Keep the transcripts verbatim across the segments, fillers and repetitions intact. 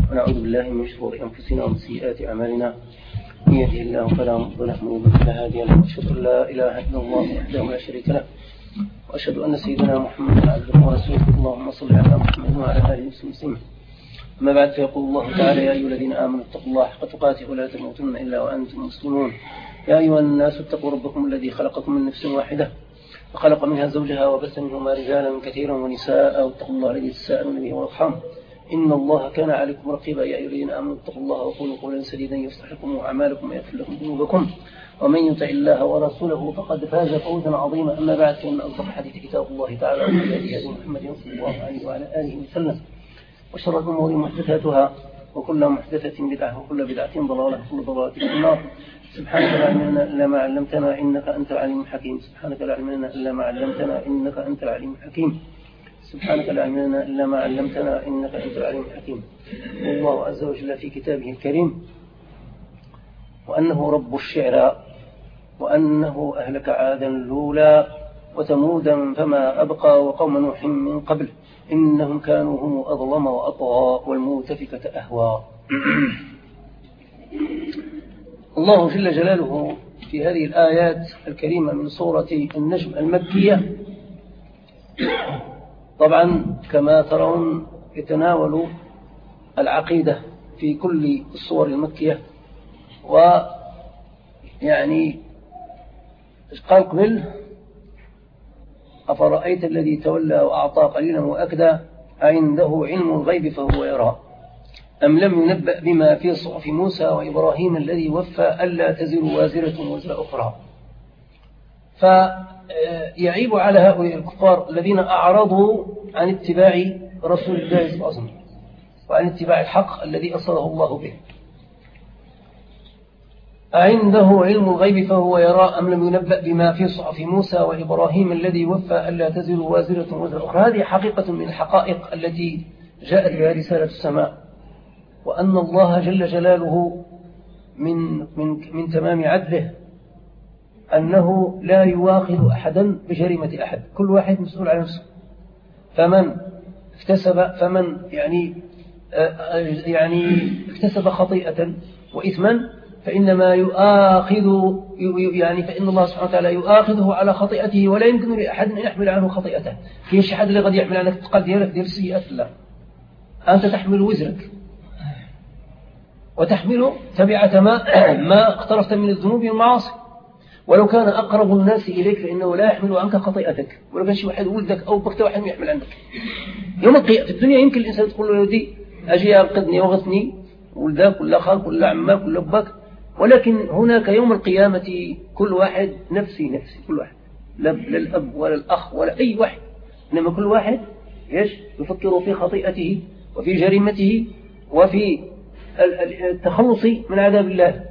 ونعوذ بالله من شرور أنفسنا ومن سيئات أعمالنا. من يهده الله فلا مضل له ومن يضلل فلا هادي له، وأشهد أن لا إله إلا الله وحده لا شريك له، وأشهد أن سيدنا محمدا عبده ورسوله. اللهم صل على محمد وعلى آله وصحبه. أما بعد، فيقول الله تعالى: يا أيها الذين آمنوا اتقوا الله حق تقاته ولا تموتن إلا وأنتم مسلمون. يا أيها الناس اتقوا ربكم الذي خلقكم من نفس واحدة وخلق منها زوجها وبث منهما رجالا كثيرا ونساء، واتقوا الله الذي تساءلون به والأرحام إن الله كان عليكم رقيبا. يا أيها الذين آمنوا اتقوا الله وقولوا قولا سديدا يصلح لكم أعمالكم ويغفر لكم ذنوبكم، ومن يطع الله ورسوله فقد فاز فوزا عظيما. أما بعد، فإن أصدق الحديث كتاب الله تعالى، وخير الهدي هدي محمد صلى الله عليه وعلى آله وسلم، وشر الأمور محدثاتها، وكل محدثة بدعة، وكل بدعة ضلالة، وكل ضلالة في النار. سبحانك لا علم لنا إلا ما علمتنا إنك أنت العليم الحكيم. سبحانك لا علم لنا إلا ما علمتنا إنك أنت العليم الحكيم. سبحانك لا علم لنا إلا ما علمتنا إنك أنت العليم الحكيم. الله عز وجل في كتابه الكريم: وأنه رب الشعرى، وأنه أهلك عادا الأولى وثمودا فما أبقى وقوم نوح من قبل إنهم كانوا هم أظلم وأطغى والمؤتفكة أهوى. الله جل جلاله في هذه الآيات الكريمة من سورة النجم المكية، طبعا كما ترون يتناول العقيدة في كل الصور المكية. ويعني قال قبل: أفرأيت الذي تولى وأعطى قليلا وأكدى عنده علم الغيب فهو يرى أم لم ينبأ بما في صحف موسى وإبراهيم الذي وفى ألا تزر وازرة وزر أخرى. فيعيب على هؤلاء الكفار الذين أعرضوا عن اتباع رسول الله صلى الله عليه وسلم وعن اتباع الحق الذي أصله الله به. عنده علم الغيب فهو يرى أم لم ينبأ بما في صحف موسى وإبراهيم الذي وفى ألا تزر وازرة وزر أخرى. هذه حقيقة من الحقائق التي جاءت بها رسالة السماء، وأن الله جل جلاله من, من, من تمام عدله أنه لا يواخذ أحدا بجريمة أحد، كل واحد مسؤول عن نفسه. فمن اكتسب فمن يعني يعني اكتسب خطيئة وإثما فإنما يؤاخذ يعني فإن الله سبحانه وتعالى يؤاخذه على خطيئته، ولا يمكن لأحد أن يحمل عنه خطيئته. كيش حد اللي قد يحمل عنك تقل ديالك ديال السيئات؟ لا، أنت تحمل وزرك وتحمل تبعة ما ما اقترفت من الذنوب والمعاصي. ولو كان أقرب الناس إليك فإنه لا يحمل عنك خطيئتك، ولو كان شي واحد ولدك أو بكت واحد يحمل عنك. يوم القيامة في الدنيا يمكن الإنسان تقول له: يا ودي أجي أنقذني وغثني ولدك ولا خالك ولا عمك ولا أباك، ولكن هناك يوم القيامة كل واحد نفسي نفسي، كل واحد، لا الأب ولا الأخ ولا أي واحد، إنما كل واحد يش يفكر في خطيئته وفي جريمته وفي التخلص من عذاب الله.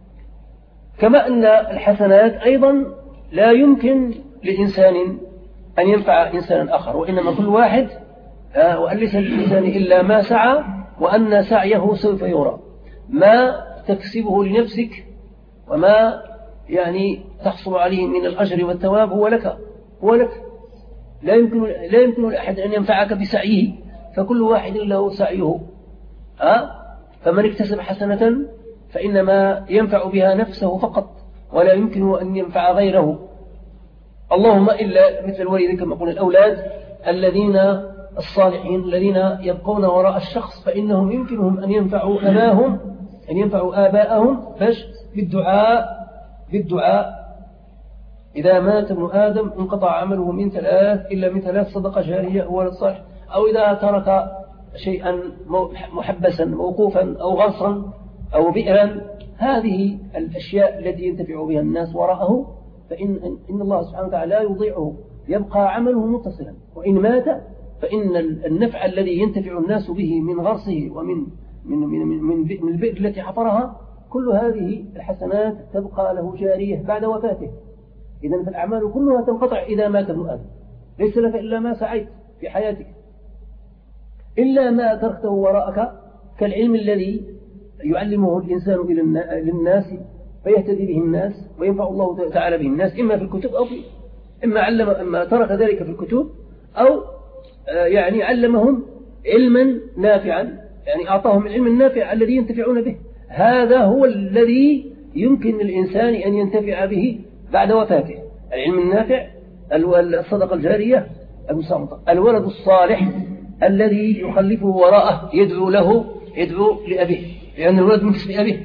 كما أن الحسنات أيضا لا يمكن لإنسان أن ينفع إنسانا آخر، وإنما كل واحد وأن ليس للإنسان إلا ما سعى وأن سعيه سوف يرى. ما تكسبه لنفسك وما يعني تحصل عليه من الأجر والثواب هو لك هو لك لا يمكن لا يمكن لأحد أن ينفعك بسعيه، فكل واحد له سعيه. أه؟ فمن اكتسب حسنة فإنما ينفع بها نفسه فقط، ولا يمكن أن ينفع غيره. اللهم إلا مثل الوالدين كما قلنا الأولاد الذين الصالحين الذين يبقون وراء الشخص، فإنهم يمكنهم أن ينفعوا أباهم أن ينفعوا آباءهم فش بالدعاء بالدعاء إذا مات ابن آدم انقطع عمله من ثلاث إلا من ثلاث: صدقة جارية أو ولد صالح، أو إذا ترك شيئا محبسا موقوفا أو غصا أو بئرا. هذه الأشياء التي ينتفع بها الناس وراءه، فإن إن الله سبحانه وتعالى لا يضيعه، يبقى عمله متصلا. وإن مات فإن النفع الذي ينتفع الناس به من غرسه ومن من من من من البئر التي حفرها، كل هذه الحسنات تبقى له جارية بعد وفاته. إذن فالأعمال كلها تنقطع إذا مات ابن آدم، ليس لك إلا ما سعيت في حياتك، إلا ما تركته وراءك، كالعلم الذي يعلمه الإنسان للناس فيهتدي به الناس وينفع الله تعالى به الناس، إما في الكتب أو في إما علم إما ترك ذلك في الكتب، أو يعني علمهم علما نافعا يعني أعطاهم العلم النافع الذي ينتفعون به. هذا هو الذي يمكن للإنسان أن ينتفع به بعد وفاته، العلم النافع، الصدقة الجارية، الولد الصالح الذي يخلفه وراءه يدعو له، يدعو لأبيه، لأن الولد من كسب أبيه.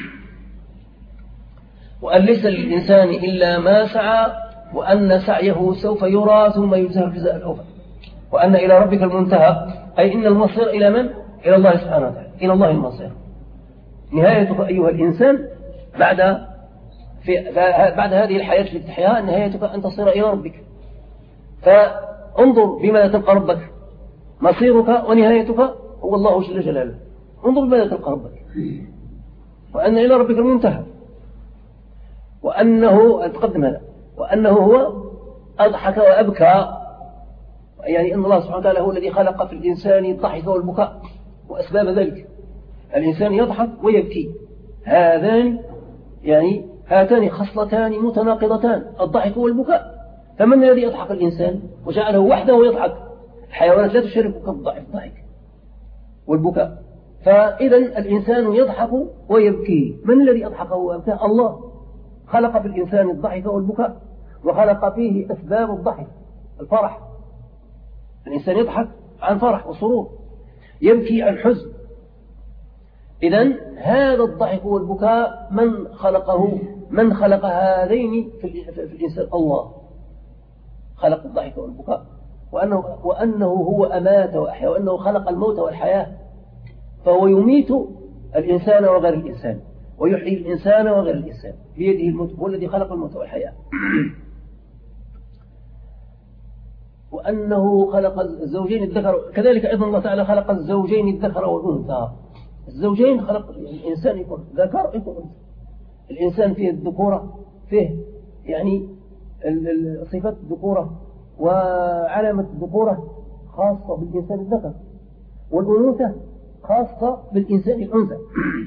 وأن ليس للإنسان إلا ما سعى وأن سعيه سوف يرى ثم يجزاه الجزاء الأوفى، وأن إلى ربك المنتهى، أي إن المصير إلى من؟ إلى الله سبحانه وتعالى، إلى الله المصير. نهايتك أيها الإنسان بعد في بعد هذه الحياة التي تحياها، نهايتك أن تصير إلى ربك. فانظر بماذا تلقى ربك، مصيرك ونهايتك هو الله جل جلاله. انظر بماذا تلقى ربك، وأن إلى ربك المنتهى، وأنه تقدم هذا، وأنه هو أضحك وأبكى، يعني أن الله سبحانه وتعالى هو الذي خلق في الإنسان الضحك والبكاء وأسباب ذلك. الإنسان يضحك ويبكي، هذان يعني هاتان خصلتان متناقضتان، الضحك والبكاء. فمن الذي يضحك الإنسان وجعله وحده يضحك؟ الحيوانات لا تشارك في الضحك والبكاء. فإذا الإنسان يضحك ويبكي. من الذي أضحكه وأبكى؟ الله خلق في الإنسان الضحك والبكاء، وخلق فيه أسباب الضحك، الفرح. الإنسان يضحك عن فرح وسرور، يبكي عن حزن. إذن هذا الضحك والبكاء من خلقه؟ من خلق هذين في الإنسان؟ الله خلق الضحك والبكاء، وأنه, وأنه هو أمات وأحيا، وأنه خلق الموت والحياة. فهو يميت الإنسان وغير الإنسان، ويحيي الإنسان وغير الإنسان، بيده الموت، هو الذي خلق الموت والحياة. وأنه خلق الزوجين الذكر، كذلك أيضا الله تعالى خلق الزوجين الذكر والأنثى. الزوجين خلق الإنسان يكون ذكر يكون أنثى. الإنسان فيه الذكورة، فيه يعني صفات الذكورة وعلامة الذكورة خاصة بالإنسان الذكر، والأنوثة خاصة بالإنسان الأنثى.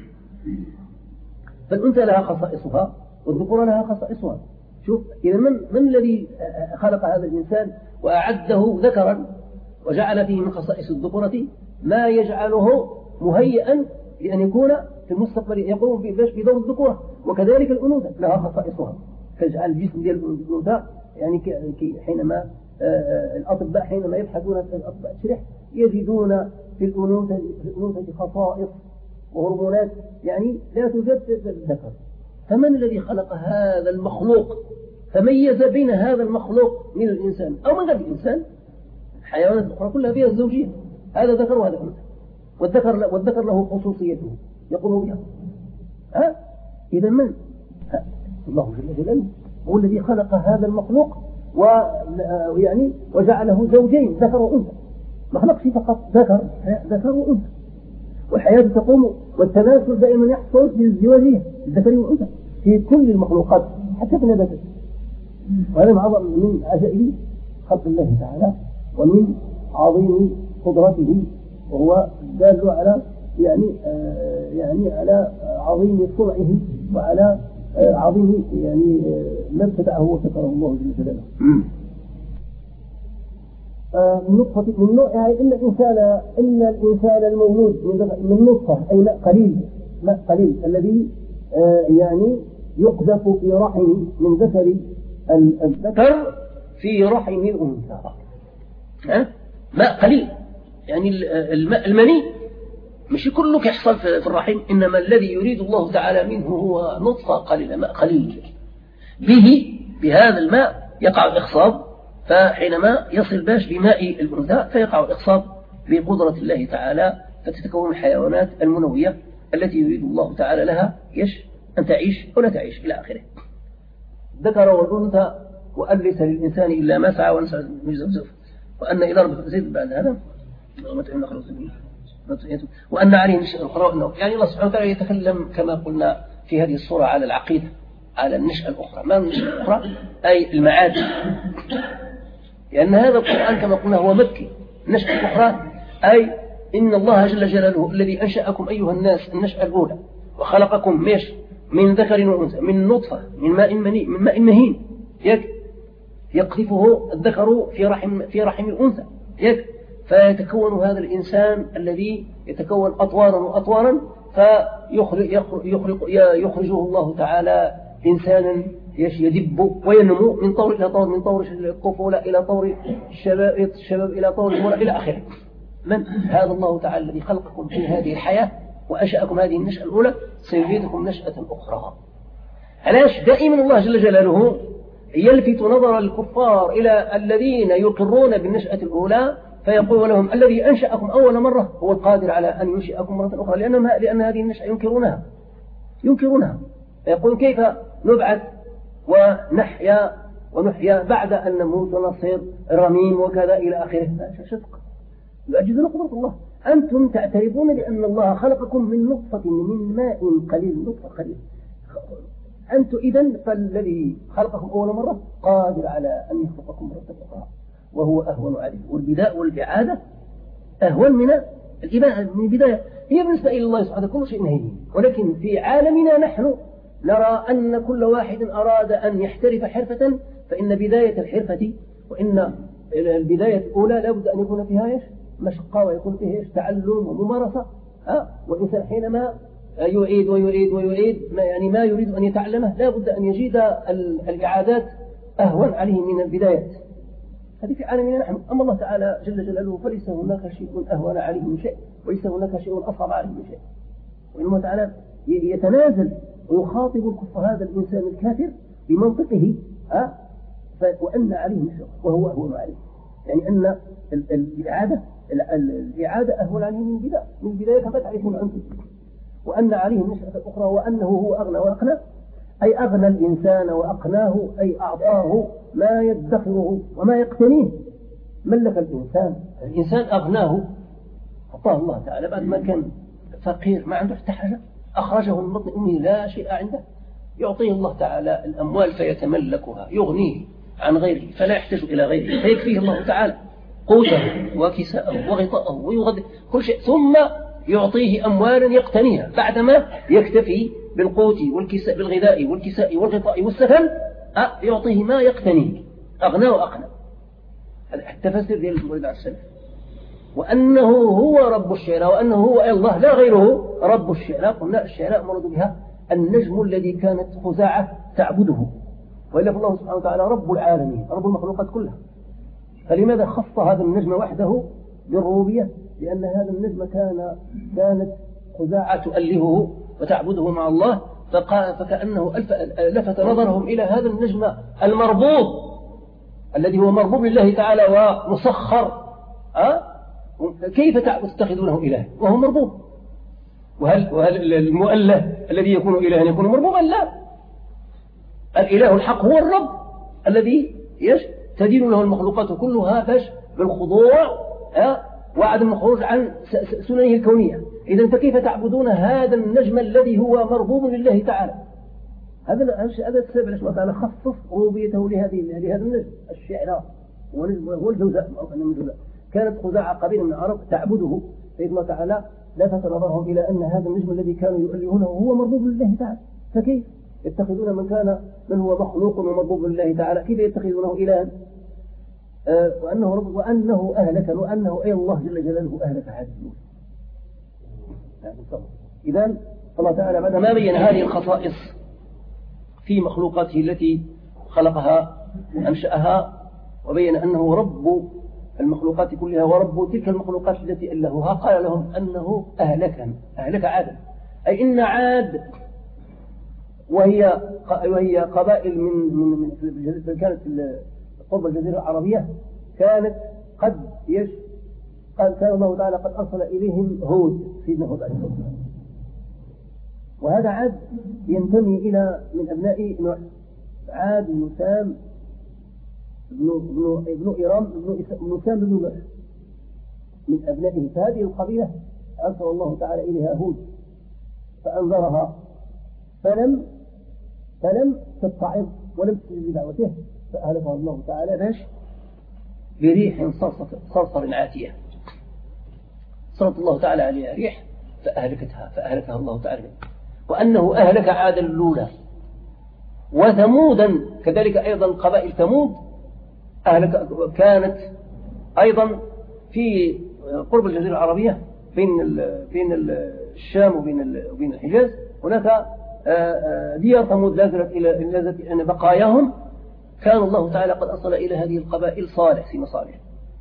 فالأنثى لها خصائصها والذكورة لها خصائصها. شوف إذا من, من الذي خلق هذا الإنسان وأعده ذكرا وجعل فيه من خصائص الذكورة ما يجعله مهيئا لأن يكون في المستقبل يقوم بدور الذكورة. وكذلك الأنوثة لها خصائصها، تجعل الجسم ديال الأنوثة يعني حينما الأطباء حينما يبحثون في الأطباء التشريح يجدون في الأنوثة في الأنوثة خصائص وهرمونات يعني لا توجد في الذكر. فمن الذي خلق هذا المخلوق فميز بين هذا المخلوق من الإنسان أو من غير الإنسان؟ الحيوانات الأخرى كلها فيها الزوجية، هذا ذكر وهذا أنثى، والذكر والذكر له خصوصيته يقوم بها. ها إذا من ها. الله جل جلاله هو الذي خلق هذا المخلوق ويعني وجعله زوجين ذكر وأنثى، ما خلقش فقط ذكر ذكر وأنثى. والحياة تقوم والتناسل دائما يحصل بالزواجية الذكر والأنثى في كل المخلوقات حتى في النباتات. وهذا من عجائب خلق الله تعالى ومن عظيم قدرته، وهو دال على يعني آه يعني على عظيم صنعه وعلى آه عظيم يعني آه ما ابتدعه وشكره الله جل جلاله. من نطفة من نوع يعني إن الإنسان إن الإنسان المولود من من نطفة أي ماء قليل ماء قليل الذي آه يعني يقذف في رحم من ذكر الذكر في رحم الأنثى. ها ماء قليل يعني الماء المني مش كله يحصل في الرحم، إنما الذي يريد الله تعالى منه هو نطفة قليلة ماء قليل، به بهذا الماء يقع الإخصاب. فحينما يصل باش بماء الأنثى فيقع الإخصاب بقدرة الله تعالى، فتتكون الحيوانات المنوية التي يريد الله تعالى لها يش أن تعيش ولا تعيش إلى آخره. ذكر والأنثى وأن ليس للإنسان إلا ما سعى ونسعى مجزوف وأن إلى ربك زيد بعد هذا وأن عليه نشأ الأخرى أنه يعني الله سبحانه وتعالى يتكلم كما قلنا في هذه الصورة على العقيدة، على النشأة الأخرى. ما النشأة الأخرى؟ أي المعاد، لأن هذا القرآن كما قلنا هو مكي. النشأة الأخرى أي إن الله جل جلاله الذي أنشأكم أيها الناس النشأة الأولى وخلقكم مش من ذكر وأنثى من نطفة من ماء مني من ماء مهين يك يقذفه الذكر في رحم في رحم الأنثى يك فيتكون هذا الإنسان الذي يتكون أطوارا وأطوارا فيخرجه الله تعالى إنسانا يدب وينمو من طور إلى طور، من طور الطفولة إلى طور الشباب, الشباب إلى طور المرأة إلى آخره. من هذا الله تعالى الذي خلقكم في هذه الحياة وأنشأكم هذه النشأة الأولى سيزيدكم نشأة أخرى. علاش دائما الله جل جلاله يلفت نظر الكفار إلى الذين يقرون بالنشأة الأولى فيقول لهم الذي أنشأكم أول مرة هو القادر على أن ينشئكم مرة أخرى، لأن, لأن هذه النشأة ينكرونها ينكرونها فيقول كيف نبعث ونحيا ونحيا بعد أن نموت ونصير رميم وكذا إلى آخره. شفق يعجزون قدرة الله. أنتم تعترفون بأن الله خلقكم من نطفة من ماء قليل، نطفة قليل. أنتم إذن فالذي خلقكم أول مرة قادر على أن يخلقكم مرة أخرى وهو أهون عليه. والبداء والإعادة أهون من من البداية. هي بالنسبة إلى الله سبحانه كل شيء نهيه، ولكن في عالمنا نحن نرى أن كل واحد أراد أن يحترف حرفة فإن بداية الحرفة وإن البداية الأولى لابد أن يكون فيها إيش؟ مشقة ويكون فيها إيش؟ تعلم وممارسة. أه؟ والإنسان حينما يعيد ويعيد ويعيد ما يعني ما يريد أن يتعلمه لابد أن يجد الإعادات أهون عليه من البدايات. هذه في عالمنا نحن. أما الله تعالى جل جلاله فليس هناك شيء أهون عليه من شيء وليس هناك شيء أصعب عليه من شيء، وإنما تعالى يتنازل ويخاطب الكفر هذا الإنسان الكافر بمنطقه أه؟ وأن عليه مشرق وهو أهون عليه، يعني أن الإعادة الإعادة أهون عليه من البداية من البداية كما تعرفون أنتم، وأن عليه النشأة الأخرى وأنه هو أغنى وأقنى، أي أغنى الإنسان وأقناه أي أعطاه ما يدخره وما يقتنيه. ملك الإنسان الإنسان أغناه أعطاه الله تعالى بعد ما كان فقير ما عنده حتى حاجة أخرجه من بطن أمه لا شيء عنده، يعطيه الله تعالى الأموال فيتملكها يغنيه عن غيره فلا يحتاج إلى غيره فيكفيه الله تعالى قوته وكساءه وغطاءه ويغذي كل شيء، ثم يعطيه أموالا يقتنيها بعدما يكتفي بالقوت والكساء بالغذاء والكساء والغطاء والسكن يعطيه ما يقتنيه أغنى وأقنى. هذا التفسير ديال المولد عليه السلام. وأنه هو رب الشعراء وأنه هو الله لا غيره رب الشعراء. قلنا الشعراء مرض بها النجم الذي كانت خزاعة تعبده، وإلا فالله سبحانه وتعالى رب العالمين رب المخلوقات كلها. فلماذا خص هذا النجم وحده بالربوبية؟ لأن هذا النجم كان كانت خزاعة تؤلهه وتعبده مع الله، فكأنه لفت نظرهم إلى هذا النجم المربوط الذي هو مربوب لله تعالى ومسخر. أه؟ كيف تتخذونه إله وهو مربوب؟ وهل, وهل المؤله الذي يكون إلها يكون مربوبا؟ لا، الإله الحق هو الرب الذي تدين له المخلوقات كلها فش بالخضوع أه؟ وعدم الخروج عن سننه الكونية. إذا فكيف تعبدون هذا النجم الذي هو مربوب لله تعالى؟ هذا هذا السبب ليش الله تعالى خصص ربوبيته لهذه لهذا النجم الشعراء هو الجوزاء. كانت خزاعة قبيلة من العرب تعبده، فإذا تعالى لفت نظرهم إلى أن هذا النجم الذي كانوا يؤلهونه هو مربوب لله تعالى، فكيف يتخذون من كان من هو مخلوق ومربوب لله تعالى كيف يتخذونه إلها؟ آه وأنه رب وأنه أهلك وأنه أي الله جل جلاله أهلك هذه النجم. إذن الله تعالى بعد ما بين هذه الخصائص في مخلوقاته التي خلقها وأنشأها وبين أنه رب المخلوقات كلها ورب تلك المخلوقات التي ألهها، قال لهم أنه أهلك أهلك عاد، أي إن عاد وهي وهي قبائل من من من كانت قرب الجزيرة العربية كانت قد يش قال كان الله تعالى قد أرسل إليهم هود سيدنا هود عليه الصلاة والسلام، وهذا عاد ينتمي إلى من أبناء نوح، عاد بن سام ابن ابن ابن إيرام ابن ابن سام بن نوح من أبنائه. فهذه القبيلة أرسل الله تعالى إليها هود فأنذرها فلم فلم تتعظ ولم تستجب بدعوته فأهلكها الله تعالى باش بريح صرصر عاتية صرف الله تعالى عليها ريح فأهلكتها فأهلكها الله تعالى. وأنه أهلك عاد الأولى وثمودا كذلك أيضا قبائل ثمود أهلك كانت أيضا في قرب الجزيرة العربية بين بين الشام وبين وبين الحجاز هناك ديار ثمود لا زالت إلى أن بقاياهم كان الله تعالى قد أصل إلى هذه القبائل صالح في مصالح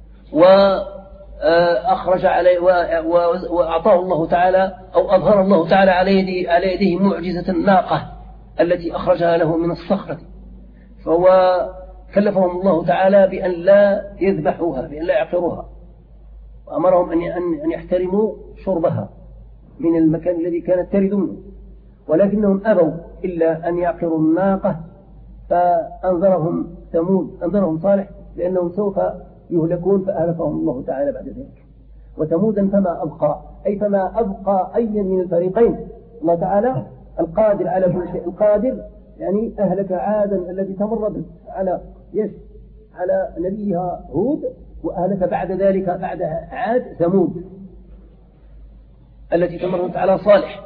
وأخرج عليه وأعطاه الله تعالى أو أظهر الله تعالى على يده على يده معجزة الناقة التي أخرجها له من الصخرة فهو كلفهم الله تعالى بأن لا يذبحوها بأن لا يعقروها وأمرهم أن يحترموا شربها من المكان الذي كانت ترد منه ولكنهم أبوا إلا أن يعقروا الناقة فأنذرهم ثمود أنذرهم صالح لأنهم سوف يهلكون فأهلكهم الله تعالى بعد ذلك وثمودا فما أبقى أي فما أبقى أي من الفريقين الله تعالى القادر على كل شيء القادر يعني أهلك عادا التي تمردت على يش على نبيها هود وأهلك بعد ذلك بعد عاد ثمود التي تمردت على صالح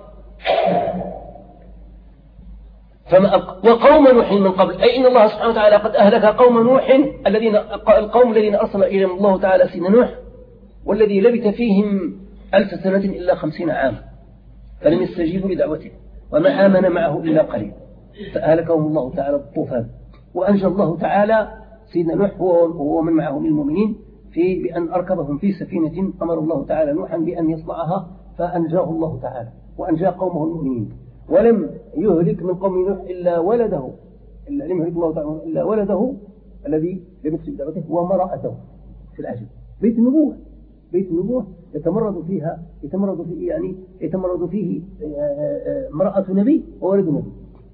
فما أبقى وقوم نوح من قبل أي إن الله سبحانه وتعالى قد أهلك قوم نوح الذين القوم الذين أرسل إليهم الله تعالى سيدنا نوح والذي لبث فيهم ألف سنة إلا خمسين عام فلم يستجيبوا لدعوته وما آمن معه إلا قليل فأهلكهم الله تعالى بالطوفان وأنجى الله تعالى سيدنا نوح هو ومن معه من المؤمنين في بأن أركبهم في سفينة أمر الله تعالى نوحا بأن يصنعها فأنجاه الله تعالى وأنجى قومه المؤمنين ولم يهلك من قوم نوح إلا ولده إلا لم يهلك الله تعالى إلا ولده الذي لم يستجب دعوته ومرأته في العجب بيت النبوة بيت النبوة يتمرد فيها يتمرد فيه يعني يتمرد فيه امرأة نبي وولد نبي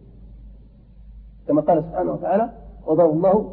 كما قال سبحانه وتعالى وضرب الله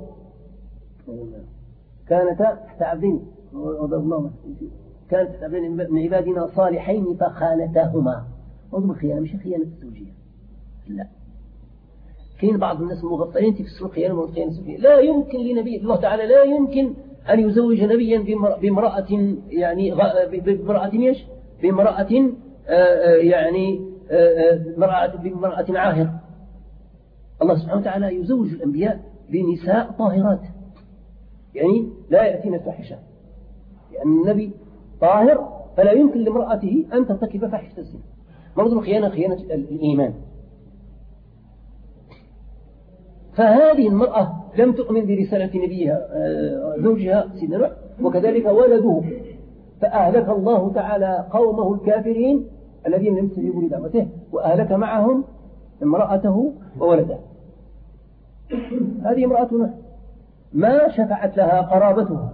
كانتا تحت عبدين وضرب الله كانت تحت عبدين من عبادنا صالحين فخانتاهما وضم الخيانة مش خيانة الزوجية لا كاين بعض الناس المغفلين تفسروا الخيانة والخيانة الزوجية لا يمكن لنبي الله تعالى لا يمكن أن يزوج نبيا بامرأة يعني بامرأة ايش بامرأة يعني بامرأة عاهر الله سبحانه وتعالى يزوج الأنبياء بنساء طاهرات يعني لا يأتين فاحشة لأن النبي طاهر فلا يمكن لامرأته أن ترتكب فاحشة الزنا مرض الخيانة خيانة الإيمان فهذه المرأة لم تؤمن برسالة نبيها زوجها سيدنا نوح وكذلك ولده فأهلك الله تعالى قومه الكافرين الذين لم يستجيبوا لدعوته وأهلك معهم امرأته وولده هذه امرأة نوح ما شفعت لها قرابتها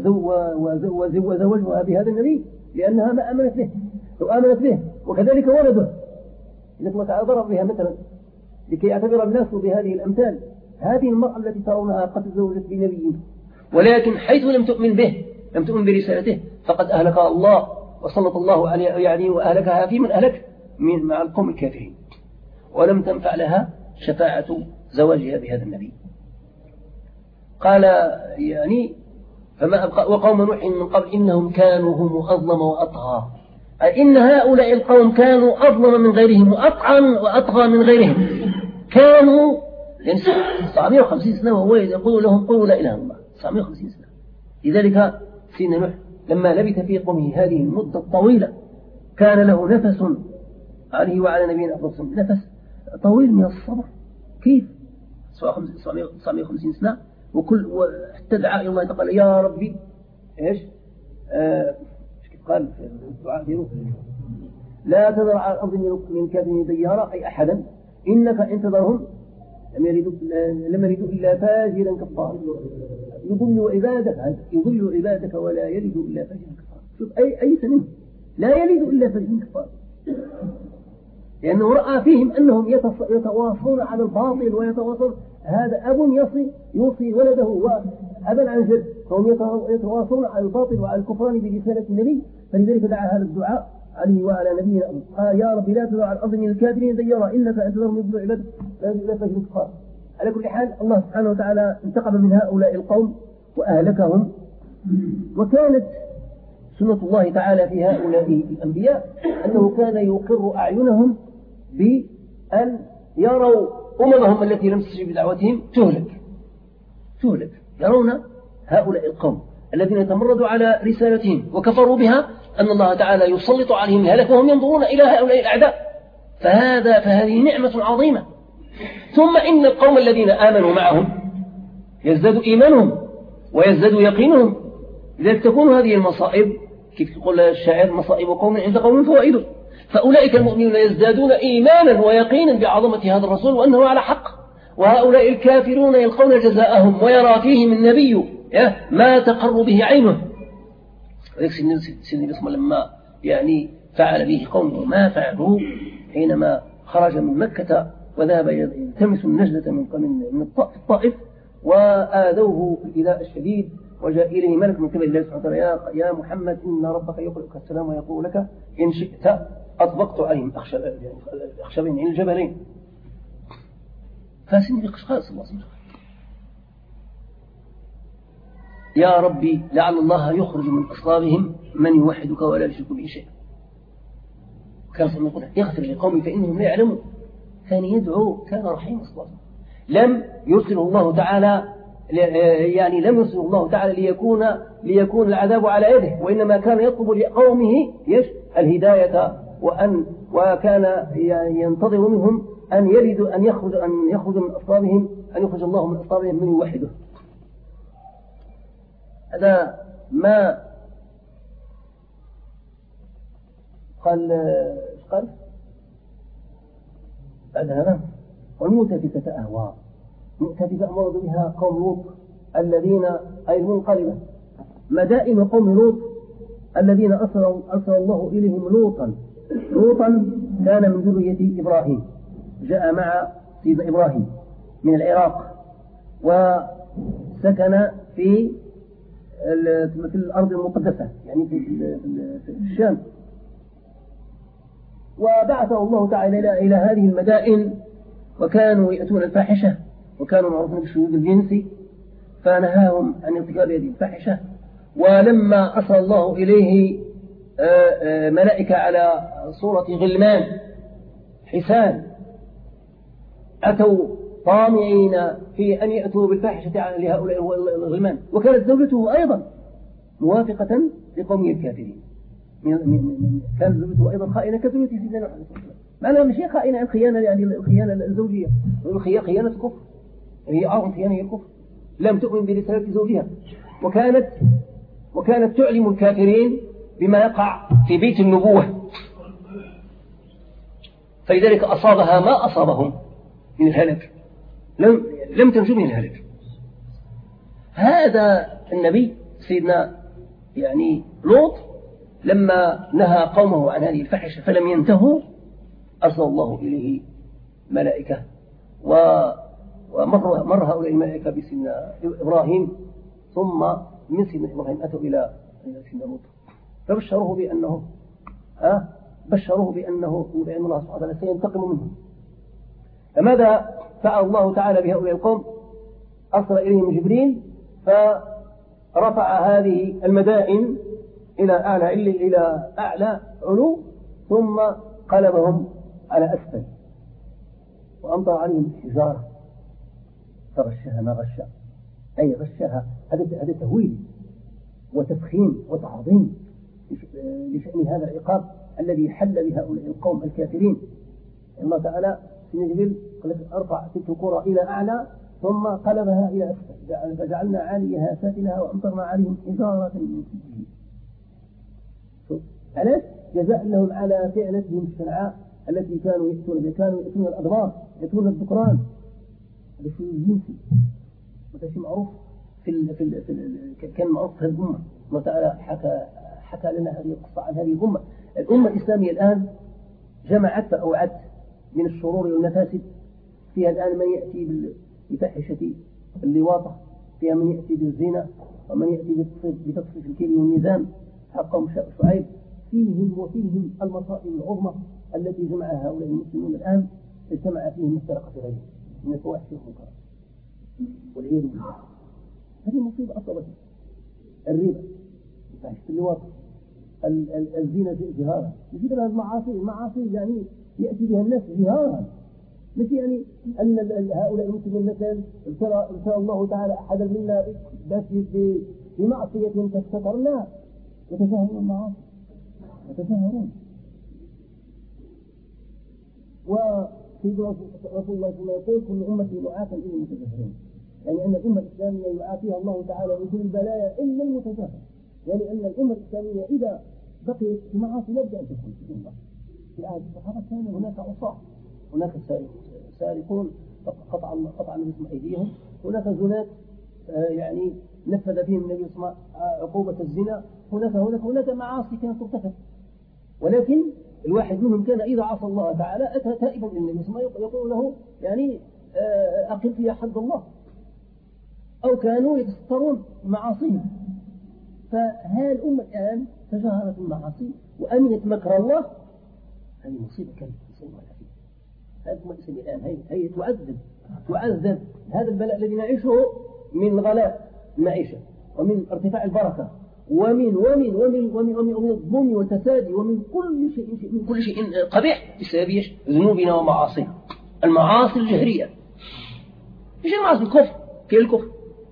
وزوجها بهذا النبي لأنها ما آمنت به وآمنت به وكذلك ولده لكن الله تعالى ضرب بها مثلا لكي يعتبر الناس بهذه الأمثال هذه المرأة التي ترونها قد تزوجت بنبي ولكن حيث لم تؤمن به لم تؤمن برسالته فقد أهلكها الله وسلط الله عليها يعني وأهلكها في من أهلك من مع القوم الكافرين ولم تنفع لها شفاعة زواجها بهذا النبي قال يعني فما أبقى وقوم نوح من قبل إنهم كانوا هم أظلم وأطغى أي إن هؤلاء القوم كانوا أظلم من غيرهم وأطغى وأطغى من غيرهم كانوا يعني تسعمائة وخمسين سنة وهو يقول لهم قولوا لا إله إلا الله تسعمائة وخمسين سنة لذلك سيدنا نوح لما لبث في قومه هذه المدة الطويلة كان له نفس عليه وعلى نبينا أفضل نفس طويل من الصبر كيف تسعمائة وخمسين سنة وكل حتى دعا إلى الله قال يا ربي إيش آه كيف قال في الدعاء ديروه لا تذر على الأرض من كافرين ديارا أي أحدا إنك إن تذرهم لم يريدوا لم يريدوا إلا فاجرا كفارا يضل عبادك يضل عبادك ولا يلد إلا فاجرا كفارا شوف أي أي سنة لا يلد إلا فاجرا كفارا لأنه رأى فيهم أنهم يتواصلون على الباطل ويتواصلون هذا أب يصي يوصي ولده وأبا عن جد فهم يتواصلون على الباطل وعلى الكفران برسالة النبي فلذلك دعا هذا الدعاء عليه وعلى نبينا قال يا رب لا تذر على الأرض من الكافرين ديارا إنك أن تذرهم يضلوا عبادك لا فاجر كفار على كل حال الله سبحانه وتعالى انتقم من هؤلاء القوم وأهلكهم وكانت سنة الله تعالى في هؤلاء الأنبياء أنه كان يقر أعينهم بأن يروا أممهم التي لم تستجب بدعوتهم تهلك تهلك يرون هؤلاء القوم الذين تمردوا على رسالتهم وكفروا بها أن الله تعالى يسلط عليهم الهلك وهم ينظرون إلى هؤلاء الأعداء. فهذا فهذه نعمة عظيمة. ثم إن القوم الذين آمنوا معهم يزداد إيمانهم ويزداد يقينهم، لذلك تكون هذه المصائب كيف يقول الشاعر مصائب قوم عند قوم فوائد. فأولئك المؤمنون يزدادون إيمانا ويقينا بعظمة هذا الرسول وأنه على حق، وهؤلاء الكافرون يلقون جزاءهم ويرى فيهم النبي ما تقر به عينه. سيدنا بسم لما يعني فعل به قومه ما فعلوا حينما خرج من مكة وذهب يلتمس النجدة من من الطائف وآذوه الإيذاء الشديد، وجاء إليه ملك من قبل الله سبحانه وتعالى يا محمد إن ربك يقرئك السلام ويقول لك إن شئت أطبقت عليهم أخشبين عن الجبلين. فاسني بقشقاء صلى الله عليه وسلم يا ربي لعل الله يخرج من أصلابهم من يوحدك ولا يشرك به شيئا. كان صلى الله عليه وسلم يغفر لقومي فإنهم لا يعلمون. كان يدعو، كان رحيم صلى الله عليه وسلم. لم يرسله الله تعالى يعني لم يرسله الله تعالى ليكون ليكون العذاب على يده، وإنما كان يطلب لقومه الهداية، وأن وكان ينتظر منهم أن يريدوا أن يخرج أن يخرج من أصلابهم أن يخرج الله من أصلابهم من يوحده. هذا ما قال قال بعد هذا والمؤتفكة أهوى. مؤتفكة أمرض بها قوم لوط الذين أي المنقلبة مدائن قوم لوط الذين أرسل أرسل الله إليهم لوطا. لوطا كان من ذرية إبراهيم، جاء مع سيدنا إبراهيم من العراق وسكن في في الأرض المقدسة يعني في الشام، وبعثه الله تعالى إلى هذه المدائن، وكانوا يأتون الفاحشة وكانوا معروفين بالشذوذ الجنسي، فنهاهم عن ارتكاب هذه الفاحشة. ولما أرسل الله إليه ملائكة على صورة غلمان حسان أتوا طامعين في أن يأتوا بالفاحشة لهؤلاء الغلمان، وكانت زوجته أيضا موافقة لقومه الكافرين. كانت زوجته أيضا خائنة كزوجة سيدنا نوح عليه السلام. معناها مش هي خائنة الخيانة يعني الخيانة الزوجية، خيانة الكفر، هي أعظم خيانة هي الكفر، لم تؤمن برسالة زوجها، وكانت وكانت تعلم الكافرين بما يقع في بيت النبوة، فلذلك أصابها ما أصابهم من الهلك، لم لم تنجو من الهلك. هذا النبي سيدنا يعني لوط لما نهى قومه عن هذه الفحشة فلم ينتهوا أرسل الله إليه ملائكة، ومر مر هؤلاء الملائكة بسيدنا إبراهيم، ثم من سيدنا إبراهيم أتوا إلى سيدنا لوط فبشروه بأنه أه بشروه بأنه بأن الله سبحانه وتعالى سينتقم منهم. فماذا فعل الله تعالى بهؤلاء القوم؟ أرسل إليهم جبريل فرفع هذه المدائن إلى أعلى إلى أعلى علو، ثم قلبهم على أسفل وأمطر عليهم حجارة فغشها ما غشا، أي غشها. هذا تهويل وتفخيم وتعظيم لشأن هذا العقاب الذي حل بهؤلاء القوم الكافرين. الله تعالى في جبريل قال أرفع تلك القرى إلى أعلى ثم قلبها إلى أسفل فجعلنا عاليها سافلها وأمطرنا عليهم حجارة من سجيل. علاش؟ جزاء لهم على فعلتهم الشنعاء التي كانوا يأتون كانوا يأتون الأضرار، يأتون الذكران. هذا شيء جنسي، هذا شيء معروف في ال في, ال في ال كان معروف في الأمة. الله تعالى حكى حكى لنا هذه القصة عن هذه الأمة. الأمة الإسلامية الآن جمعت فأوعت من الشرور والمفاسد. فيها الآن من يأتي بفاحشة اللواطة، فيها من يأتي بالزنا، ومن يأتي بتصفيف الكيل والميزان حقهم شعيب. فيهم وفيهم المصائب العظمى التي جمعها هؤلاء المسلمون الآن، اجتمع فيهم السرقة غيره من الفواحش والمنكرات والعياذ بالله. هذه مصيبة أصابت الربا، فاحشة اللواطة، الزنا جهارا. يجيب لها المعاصي، المعاصي يعني يأتي بها الناس جهارا، مش يعني أن هؤلاء المسلمين مثلا ابتلى الله تعالى أحدا منا بس بمعصية تستتر لا يتجاهلون المعاصي يتجاهلون. وسيدنا رسول الله صلى الله عليه وسلم يقول كل أمتي معافى إلا المتجاهلين، يعني أن الأمة الإسلامية يعافيها الله تعالى من كل البلايا إلا المتجاهل، يعني أن الأمة الإسلامية إذا بقيت في معاصي لابد أن تكون في الأمة. في عهد الصحابة كان هناك عصاة، هناك سارقون قطع قطع الناس أيديهم، هناك زنات يعني نفذ فيهم النبي صلى الله عليه وسلم عقوبة الزنا، هناك هناك هناك معاصي كانت ترتكب، ولكن الواحد منهم كان إذا عصى الله تعالى أتى تائبا إلى النبي صلى الله عليه وسلم يقول له يعني أقم في حد الله، أو كانوا يتسترون معاصيهم. فهذه الأمة الآن تجاهلت المعاصي وأمنت مكر الله، هذه مصيبة كبيرة نسأل الله العافية. هذه الأمة الإسلامية الآن هي هي تعذب تعذب هذا البلاء الذي نعيشه من غلاء المعيشة ومن ارتفاع البركة ومن ومن ومن ومن ومن, ومن الظلم والفساد ومن كل شيء من كل شيء قبيح بسبب ذنوبنا ومعاصينا. المعاصي الجهرية، ايش المعاصي؟ الكفر، كيف الكفر؟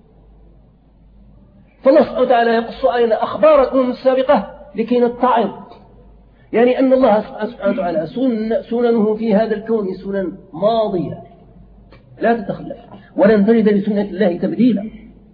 فالله سبحانه وتعالى يقص علينا أخبار الأمم السابقة لكي نتعظ، يعني أن الله سبحانه وتعالى سننه في هذا الكون سنن ماضية لا تتخلف، ولن تجد لسنة الله تبديلا.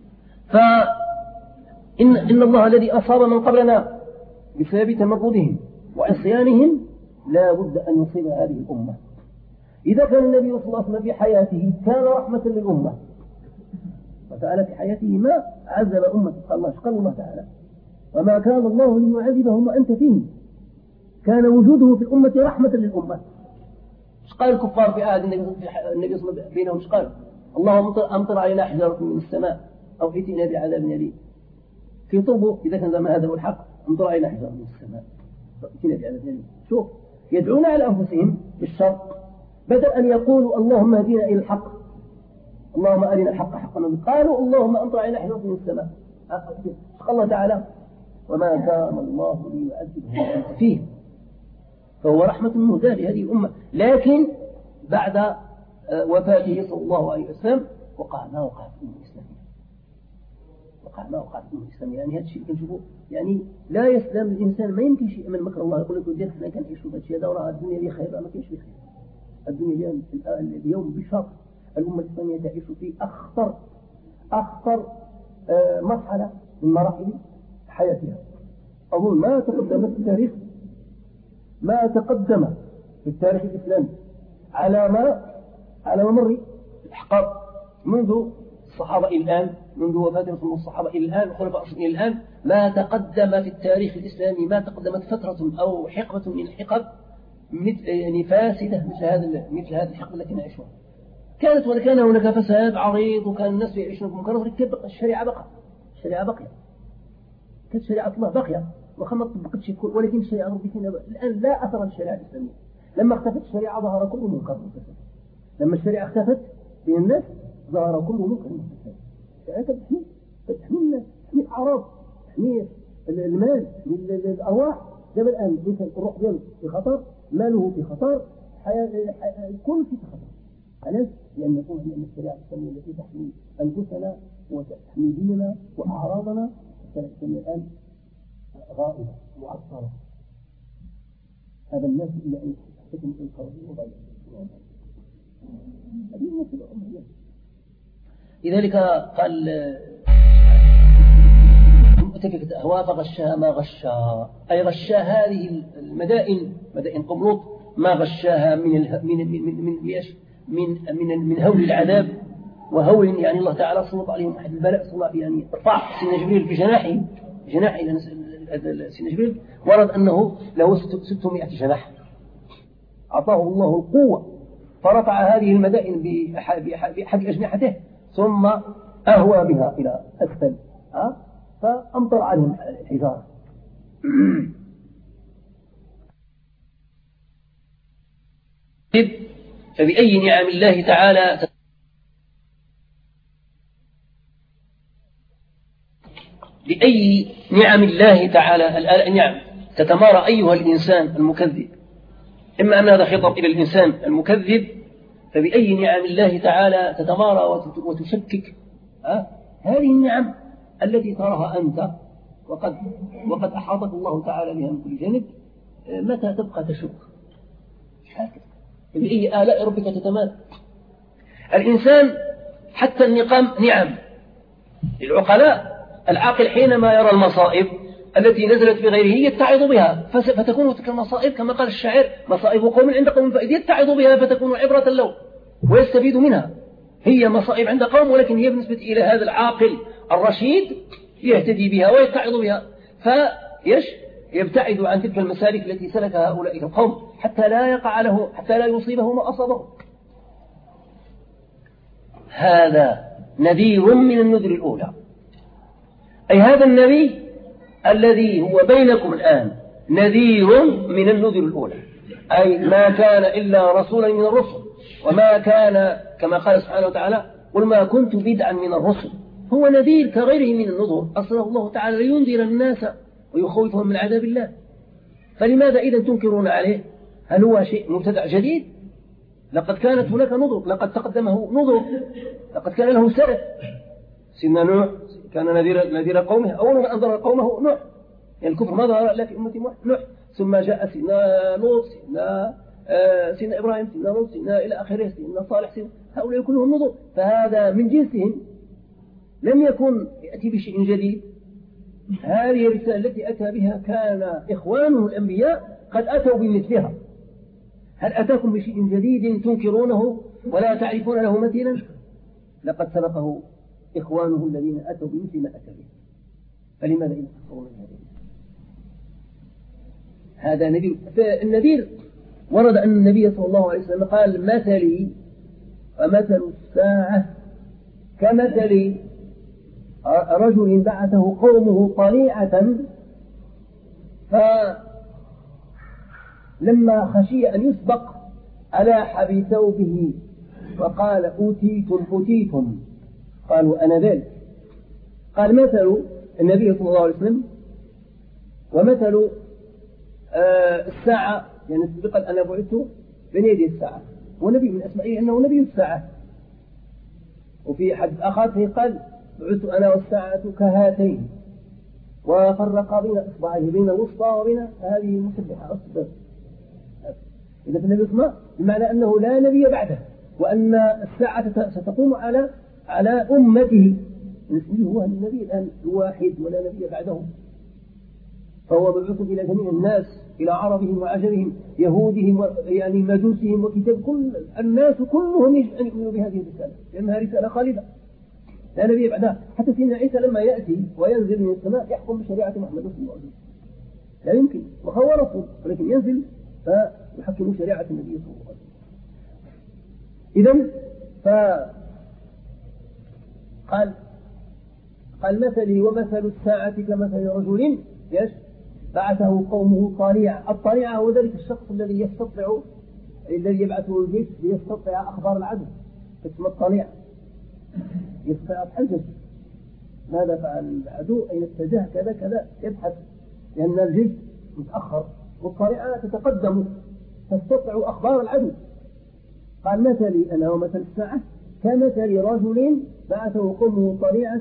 فإن إن الله الذي أصاب من قبلنا بسبب تمردهم وعصيانهم لا بد أن يصيب هذه الأمة. إذا كان النبي صلى الله عليه وسلم في حياته كان رحمة للأمة، وتعالى في حياته ما عذب أمة. قال الله قال الله تعالى وما كان الله ليعذبهم وأنت فيهم، كان وجوده في الأمة رحمة للأمة. ايش قال الكفار في عهد النبي صلى الله عليه وسلم بينهم؟ ايش قال؟ اللهم أمطر علينا حجارة من السماء أو ائتنا بعذاب أليم. في طوبه إذا كان زمان هذا هو الحق، أمطر علينا حجارة من السماء أو ائتنا بعذاب أليم. شوف، يدعون على أنفسهم بالشر بدل أن يقولوا اللهم اهدنا إلى الحق، اللهم أرنا الحق حقا، قالوا اللهم أمطر علينا حجارة من السماء. قال الله تعالى وما كان الله ليعذبهم وأنت فيهم، فهو رحمة مهداة لهذه الأمة. لكن بعد وفاته صلى الله عليه وسلم وقع ما وقع في الأمة الإسلامية، وقع ما وقع في الأمة الإسلامية. يعني هذا الشيء كنشوفه، يعني لا يسلم الإنسان، ما يمكن شيء من مكر الله. يقول لك ودي احنا كنعيشوا في هذا الشيء هذا وراء الدنيا لي خير، ما كاينش في خير. الدنيا اليوم بشر الأمة الإسلامية تعيش في أخطر أخطر مرحلة من مراحل حياتها. أظن ما تقدم في التاريخ ما تقدم في التاريخ الإسلامي على ما على ممر الأحقاب منذ الصحابة إلى الآن، منذ وفاة رسول الله الصحابة إلى الآن وخلفاء الراشدين إلى الآن، ما تقدم في التاريخ الإسلامي، ما تقدمت فترة أو حقبة من الحقب مثل يعني فاسدة مثل هذا مثل هذه الحقبة التي نعيشها. كانت وكان هناك فساد عريض، وكان الناس يعيشون بمكانهم، ولكن الشريعة بقى الشريعة باقية، كانت شريعة الله باقية وما طبقتش، ولكن الشريعة ربي فينا الآن لا أثر للشريعة الإسلامية. لما اختفت الشريعة ظهر كل منكر وفساد. لما الشريعة اختفت بين الناس ظهر كل منكر وفساد. الشريعة تحمي تحمي الناس، تحمي الأعراض، تحمي المال، تحمي الأرواح. دابا الآن مثل الروح ديالو في خطر، ماله في خطر، حياة كل شيء في خطر. علاش؟ لأن نقول أن الشريعة الإسلامية التي تحمي أنفسنا وتحمي ديننا وأعراضنا، الشريعة الإسلامية الآن غائبة معطلة. هذا الناس إلا أن يحتكم في القرآن وضعيه. هذه الناس الأمة. لذلك قال مؤتفكة أهواء فغشاها ما غشاها، أي غشاها هذه المدائن مدائن قملوط ما غشاها من ال... من من من من من من, من هول العذاب وهول، يعني الله تعالى سلط عليهم أحد البلاء، صلى يعني رفع سيدنا جبريل بجناحه جناحه إلى سيدنا جبريل، ورد أنه له ستمائة جناح، أعطاه الله القوة فرفع هذه المدائن بأحد أجنحته ثم أهوى بها إلى أسفل فأمطر عليهم الحجارة. فبأي نعم الله تعالى بأي نعم الله تعالى النعم تتمارى أيها الإنسان المكذب، إما أن هذا خطاب إلى الإنسان المكذب، فبأي نعم الله تعالى تتمارى وتشكك. أه؟ هذه النعم التي تراها أنت وقد وقد أحاطك الله تعالى بها من كل جانب، متى تبقى تشك؟ هكذا بأي آلاء ربك تتمادى. الإنسان حتى النقام نعم للعقلاء. العاقل حينما يرى المصائب التي نزلت بغيره يتعظ بها فتكون تلك المصائب كما قال الشاعر مصائب قوم عند قوم فائد، يتعظ بها فتكون عبرة له ويستفيد منها. هي مصائب عند قوم ولكن هي بالنسبة إلى هذا العاقل الرشيد يهتدي بها ويتعظ بها، فيش يبتعد عن تلك المسالك التي سلكها هؤلاء القوم حتى لا يقع له حتى لا يصيبه ما أصابه. هذا نذير من النذر الأولى، أي هذا النبي الذي هو بينكم الآن نذير من النذر الأولى، أي ما كان إلا رسولا من الرسل، وما كان كما قال سبحانه وتعالى قل ما كنت بدعا من الرسل، هو نذير كغيره من النذر أرسله الله تعالى لينذر الناس ويخوفهم من عذاب الله. فلماذا إذا تنكرون عليه؟ هل هو شيء مبتدع جديد؟ لقد كانت هناك نذر، لقد تقدمه نذر، لقد كان له سلف. سيدنا نوح كان نذير نذير قومه، أول من أنذر قومه نوح، يعني الكفر ما ظهر إلا في أمة نوح، ثم جاء سيدنا لوط، سيدنا آه سيدنا إبراهيم، سيدنا لوط، سيدنا إلى آخره، سيدنا صالح، سيدنا هؤلاء كلهم نذر، فهذا من جنسهم، لم يكن يأتي بشيء جديد. هذه الرسالة التي أتى بها كان إخوانه الأنبياء قد أتوا بمثلها. هل أتاكم بشيء جديد تنكرونه ولا تعرفون له مثيلا؟ لقد سبقه إخوانه الذين أتوا بمثل ما أتى به، فلماذا إذا تكفرون هذا؟ هذا نذير. فالنذير ورد أن النبي صلى الله عليه وسلم قال مثلي ومثل الساعة كمثل رجل بعثه قومه طليعة فلما خشي أن يسبق ألاح بثوبه وقال أوتيتم أوتيتم، قالوا أنا ذلك. قال مثل النبي صلى الله عليه وسلم ومثل آه الساعة، يعني سبقا أنا بعثت بين يدي الساعة، ونبي من أسمائه أنه نبي الساعة. وفي حديث آخر قال بعثت أنا والساعة كهاتين، وفرق بين إصبعيه بين الوسطى وبين هذه المسبحة الصدر. إذا النبي اسمه بمعنى أنه لا نبي بعده، وأن الساعة ستقوم على على أمته، هو النبي الآن الواحد ولا نبي بعده، فهو مبعوث إلى جميع الناس، إلى عربهم وعجمهم، يهودهم يعني مجوسهم وكتاب كل الناس كلهم يجب أن يؤمنوا بهذه الرسالة لأنها رسالة خالدة لا نبي بعدها. حتى سيدنا عيسى لما يأتي وينزل من السماء يحكم بشريعة محمد صلى الله عليه وسلم، لا يمكن، وهو رسول ولكن ينزل فيحكم شريعة النبي صلى الله عليه وسلم. إذن فقال قال مثلي ومثل الساعة كمثل رجل يش بعثه قومه طليعا. الطليعة هو ذلك الشخص الذي يستطيع الذي يبعثه الجيش ليستطيع أخبار العدو، اسم الطليع، يستطيع الجيش ماذا فعل العدو، أين اتجه، كذا كذا، يبحث، لأن الجيش متأخر والطليعة تتقدم تستطيع أخبار العدو. قال مثلي أنا ومثل الساعة كمثل رجل بعثه قومه طليعة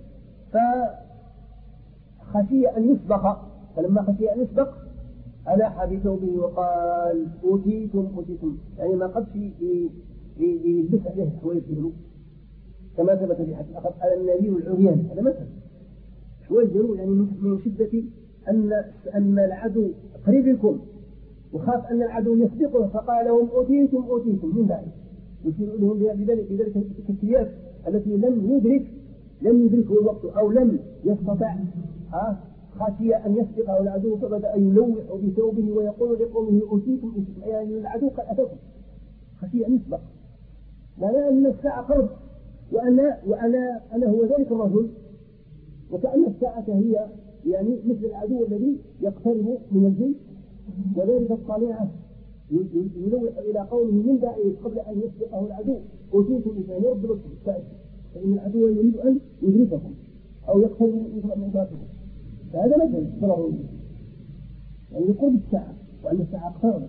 فخشي أن يسبق، فلما خشي أن يسبق ألاح بثوبه وقال أوتيتم أوتيتم، يعني ما قدش يلبس عليه شوية جلو، كما ثبت في حديث آخر على النبي العريان. هذا مثل شوية جلو، يعني من شدة أن أن العدو قريب منكم وخاف أن العدو يسبقه، فقال لهم أوتيتم أوتيتم من بعد، يشير لهم بذلك بذلك الكيفيات التي لم يدرك لم يدركه الوقت أو لم يستطع، ها خشي أن يسبقه العدو فبدأ يلوح بثوبه ويقول لقومه أوتيتم أوتيتم، يعني العدو قد أتاكم، خشي أن يسبق، لا أن الساعة قرب وأنا وأنا أنا هو ذلك الرجل، وكأن الساعة هي يعني مثل العدو الذي يقترب من الجيش، وذلك الطليعة يلوح إلى قومه من بعيد قبل أن يسبقه العدو أوتيتم إذا يرد لكم السائل، فإن العدو يريد أن يدرككم أو يقترب من إدراككم. فهذا مثل ضرر يعني لقرب الساعة وأن الساعة اقتربت.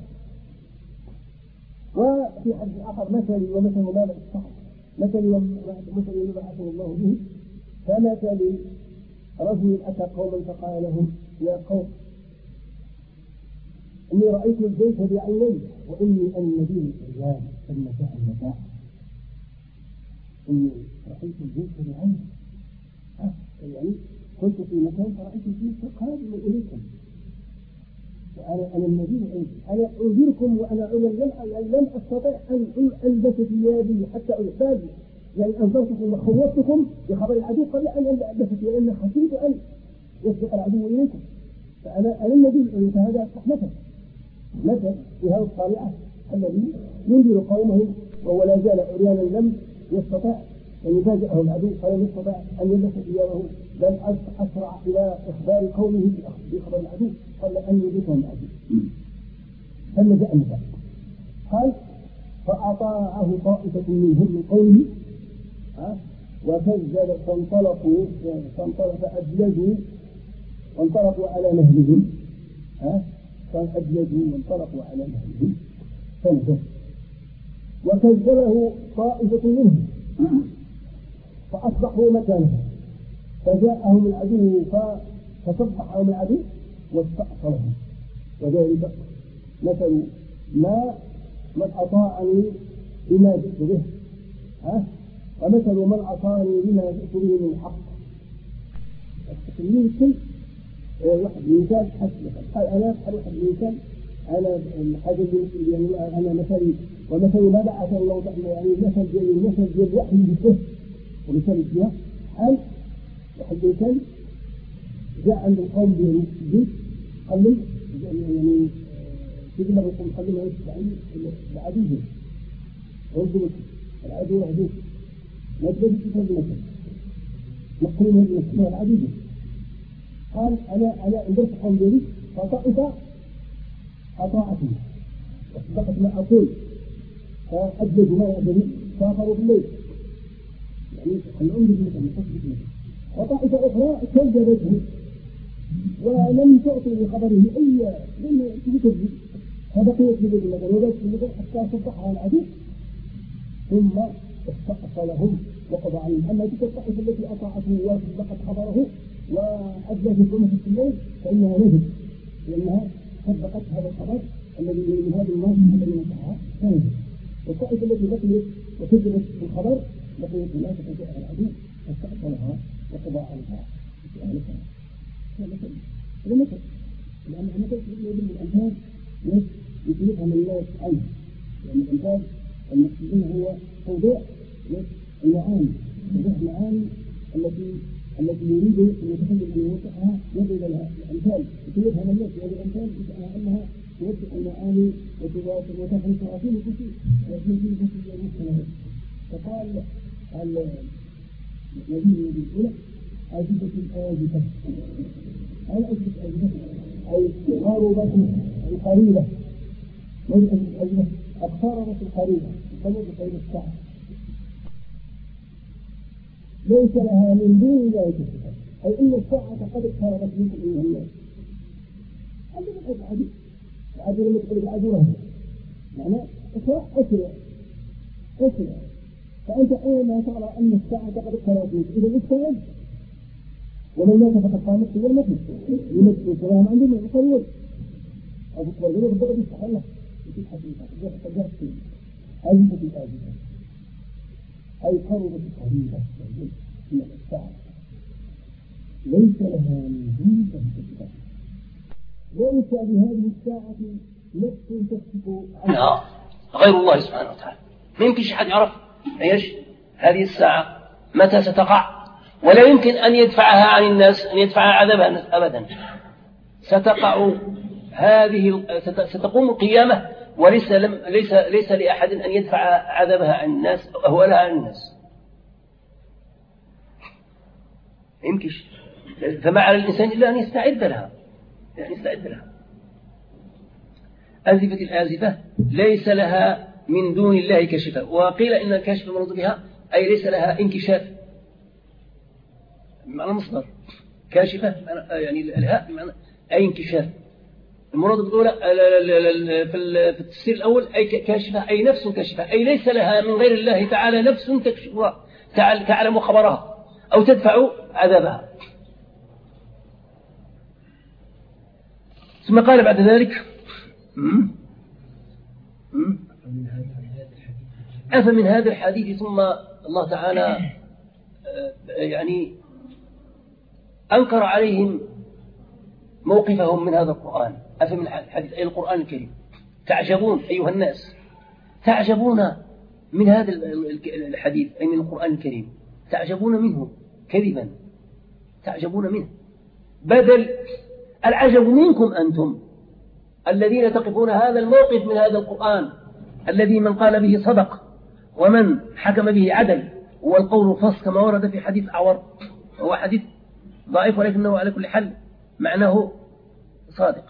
وفي حديث آخر مثلي ومثل ماذا الصحر مثلي ومثل ما بعثه الله به كمثل رجل أتى قوما فقال لهم يا قوم إني رأيت البيت بعيني وإني أن النبي الإريان المتاع المتاع إني رأيت البيت بعيني ها يعني كنت في مكان فرأيت البيت قادما إليكم وأنا أنا النبي أنا أنذركم وأنا لم لم أستطع أن ألبس ثيابي حتى ألبس يعني أنذرتكم وخوفتكم بخبر العدو قبل أن ألبس ثيابي لأن خشيت أن يسبق العدو إليكم فأنا أنا النبي فهذا رحمته مثل في هذا الطالعة الذي ينذر قومه وهو لا زال عريانا لم يستطع أن يفاجئه العدو فلم يستطع أن يلبس ثيابه بل أسرع إلى إخبار قومه بخبر العدو قبل أن يدركهم العدو فلجأ النساء قال فأطاعه طائفة منهم من قومه وكذب فانطلقوا فانطلقوا فأدلجوا وانطلقوا على مهلهم فأدلجوا وانطلقوا على مهلهم فانتهوا وكذبه طائفة منهم فأصبحوا مكانه فجاءهم العدو فصبحهم العدو واستأصلهم وذلك مثل ما من أطاعني بما جئت به ها ومثل من عصاني بما جئت به من الحق يمكن واحد مثال حسب قال أنا واحد مثال أنا حاجة يعني أنا مثلي ومثل ما بعث الله يعني مثل جل مثل جل يحيي به ومثل الجهة حال واحد مثال جاء عند القوم بالجيش قلل يعني تجي لما يقوم قلل ما يستعين العدو ويجب العدو العدو ما تجد كتاب المثل نقول من المسلمين العدو قال أنا أنا انظرت قوم بيري فطائفة أطاعتني وصدقت ما أقول فأجلجوا ما يأذني فأخروا بالليل يعني الأمر مثل مصدق مثل وطائفة أخرى كذبته ولم تعطي لخبره أي لم تكذب فبقيت بلد المدن وبقيت بلد حتى صدقها العدو ثم استأصلهم وقضى عليهم أما تلك الطائفة التي أطاعته وصدقت خبره وأدلجت أمة في الليل فإنها نجد لأنها صدقت هذا الخبر الذي من هذا الناس الذي نصحها كانت والطائفة التي بقيت وكذبت في الخبر بقيت لا تتجاهل العدو فاستأصلها وقضى عليها هذا مثل هذا مثل لأن مثل يدل الأمثال يفهم الناس عنه لأن الأمثال المقصودين هو توضيح المعاني توضيح المعاني التي التي يريد المتكلم أن يوضحها يضرب لها الأمثال يفهم الناس هذه الأمثال بأنها أنها توضح المعاني وتفهم التراثيم الكثير وفي في كثير المسلمين فقال النبي الأولى أجبة الآجبة هل أجبة الآجبة أي قاربة القريبة من الأجبة اقتربت القريبة قلت قيد الساعة ليس لها من دون ذلك الصفات أي إن الساعة قد اقتربت منكم أيها الناس هذا العدو العدو لما تقول العدو رهن معناه أسرع أسرع أسرع فأنت أيما ترى أن الساعة قد اقتربت منك إذا استوعب ومن مات فقد قامت هي المثل يمثل الكلام عندهم يقولون أو تقولون بالضبط يستحلها يجب حقيقة تجاه السنة أجبة الآجبة أي قربت قريبة من الساعة ليس لها من دون تهتك ليس بهذه الساعة نفس تكتب عنها غير الله سبحانه وتعالى ما يمكنش حد يعرف ايش هذه الساعة متى ستقع ولا يمكن أن يدفعها عن الناس أن يدفعها عذابها الناس أبدا ستقع هذه ستقوم القيامة وليس لم ليس ليس لأحد أن يدفع عذابها عن الناس أو أهوالها عن الناس يمكنش فما على الإنسان إلا أن يستعد لها يعني يستعد لها أزفة الآزفة ليس لها من دون الله كشفة وقيل إن الكاشف المراد بها أي ليس لها انكشاف بمعنى مصدر كاشفة يعني الهاء بمعنى أي انكشاف المراد الأولى في التفسير الأول أي كاشفة أي نفس كاشفة أي ليس لها من غير الله تعالى نفس تكشفها تعلم خبرها أو تدفع عذابها ثم قال بعد ذلك أفمن هذا الحديث، ثم الله تعالى يعني أنكر عليهم موقفهم من هذا القرآن. أفمن الحديث أي القرآن الكريم تعجبون أيها الناس، تعجبون من هذا الحديث أي من القرآن الكريم، تعجبون منه كذبا، تعجبون منه، بدل العجب منكم أنتم الذين تقفون هذا الموقف من هذا القرآن الذي من قال به صدق ومن حكم به عدل، والقول فصل كما ورد في حديث أعور، هو حديث ضعيف ولكنه على كل حال معناه صادق.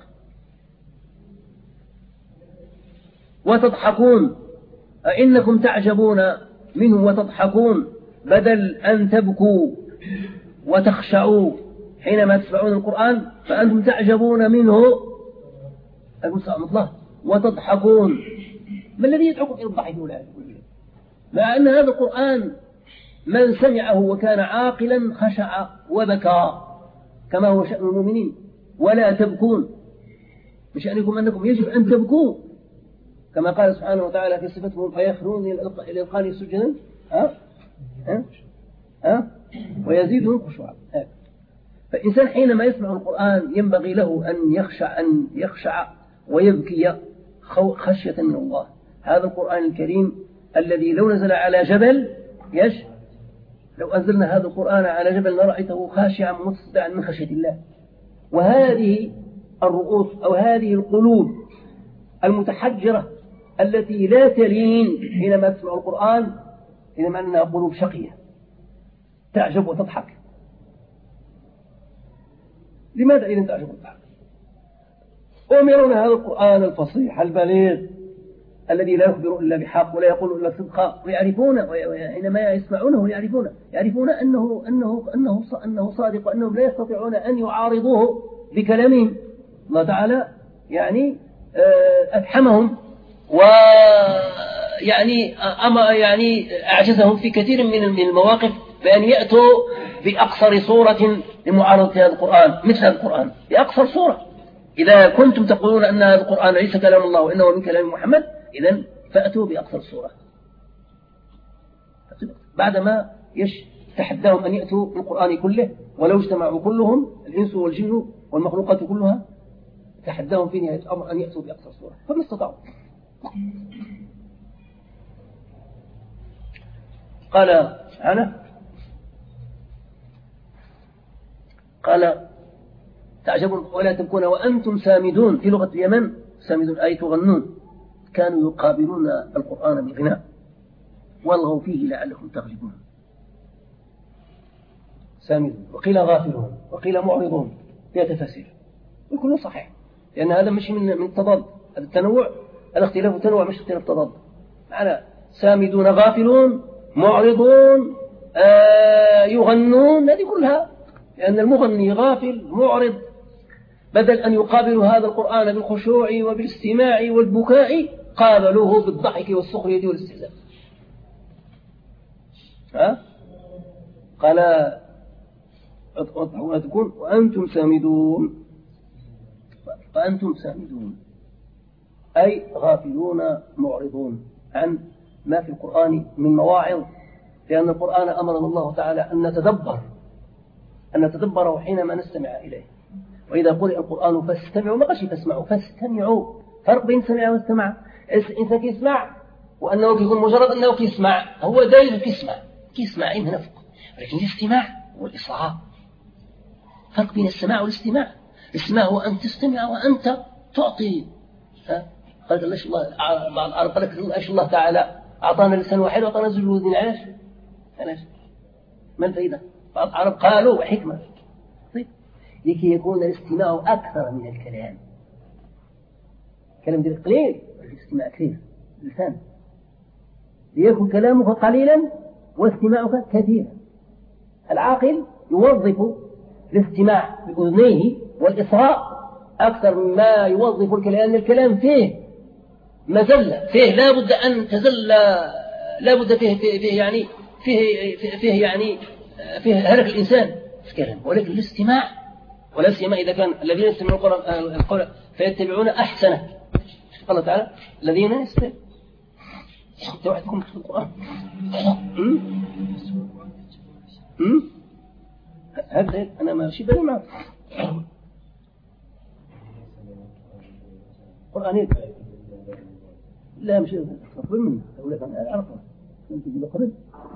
وتضحكون أئنكم تعجبون منه وتضحكون، بدل أن تبكوا وتخشعوا حينما تسمعون القرآن فأنتم تعجبون منه الله وتضحكون. ما الذي يدعوكم إلى الضحك والعجب؟ مع أن هذا القرآن من سمعه وكان عاقلا خشع وبكى كما هو شأن المؤمنين. ولا تبكون، بشأنكم أنكم يجب أن تبكوا كما قال سبحانه وتعالى في صفتهم فيخرون إلى القان سجدا ها ها ها ويزيدهم خشوعا. فالإنسان حينما يسمع القرآن ينبغي له أن يخشع أن يخشع ويبكي خشية من الله. هذا القرآن الكريم الذي لو نزل على جبل يش لو أنزلنا هذا القرآن على جبل لرأيته خاشعا متصدعا من خشية الله. وهذه الرؤوس أو هذه القلوب المتحجرة التي لا تلين حينما تسمع القرآن إنما أنها قلوب شقية تعجب وتضحك. لماذا إذن تعجب وتضحك؟ أمرون هذا القرآن الفصيح البليغ الذي لا يخبر إلا بحق ولا يقول إلا صدقا، ويعرفون حينما يسمعونه يعرفون يعرفون أنه أنه أنه أنه صادق وأنهم لا يستطيعون أن يعارضوه بكلامهم. الله تعالى يعني أفحمهم ويعني أما يعني أعجزهم في كثير من المواقف بأن يأتوا بأقصر صورة لمعارضة هذا القرآن، مثل هذا القرآن بأقصر صورة. إذا كنتم تقولون أن هذا القرآن ليس كلام الله وإنه من كلام محمد إذن فأتوا بأقصر صورة. بعدما يش تحداهم أن يأتوا بالقرآن كله ولو اجتمعوا كلهم الإنس والجن والمخلوقات كلها، تحداهم في نهاية الأمر أن يأتوا بأقصر صورة فما استطاعوا. قال أنا قال تعجبون ولا تبكون وأنتم سامدون. في لغة اليمن سامدون أي تغنون، كانوا يقابلون القرآن بالغناء والغوا فيه لعلكم تغلبون. سامدون وقيل غافلون وقيل معرضون، فيها تفاسير وكله صحيح لأن هذا مش من من التضاد، هذا التنوع الاختلاف تنوع مش اختلاف تضاد. معنا سامدون غافلون معرضون آه يغنون، هذه كلها لأن المغني غافل معرض، بدل أن يقابلوا هذا القرآن بالخشوع وبالاستماع والبكاء قابلوه بالضحك والسخرية والاستهزاء. ها قال ولا تكون وأنتم سامدون، فأنتم سامدون أي غافلون معرضون عن ما في القرآن من مواعظ، لأن القرآن أمرنا الله تعالى أن نتدبر أن نتدبره حينما نستمع إليه. وإذا قرئ القرآن فاستمعوا ما قالش فاسمعوا، فاستمعوا. فرق بين سمع واستمع. الإنسان يسمع وأنه يكون مجرد أنه يسمع، هو دايما يسمع يسمع إنه نفق، ولكن الاستماع والإصغاء فرق بين السماع والاستماع. الاستماع هو أن تستمع وأنت تعطي. قالت الله بعض العرب قالت الله تعالى أعطانا لسان واحد وأعطانا زوج ودين. علاش؟ علاش؟ ما الفائدة؟ بعض العرب قالوا حكمة طيب لكي يكون الاستماع أكثر من الكلام. كلام دير قليل الاستماع كثير اللسان، ليكن كلامك قليلا واستماعك كثيرا. العاقل يوظف الاستماع بأذنيه والإصغاء أكثر مما يوظف الكلام. الكلام فيه مزلة، فيه لا بد أن تزل، لا بد فيه, فيه, فيه يعني فيه, فيه, فيه يعني فيه هلك الإنسان في كلام. ولكن الاستماع ولا سيما إذا كان الذين يستمعون القرآن القول فيتبعون أحسنه. قال تعالى الذين يستمعون توعدكم في القرآن هذا أنا ما شيء بالي معه قرآنين لا مش أفضل منه أقول لك أنا أعرفه أنت تجيب قبل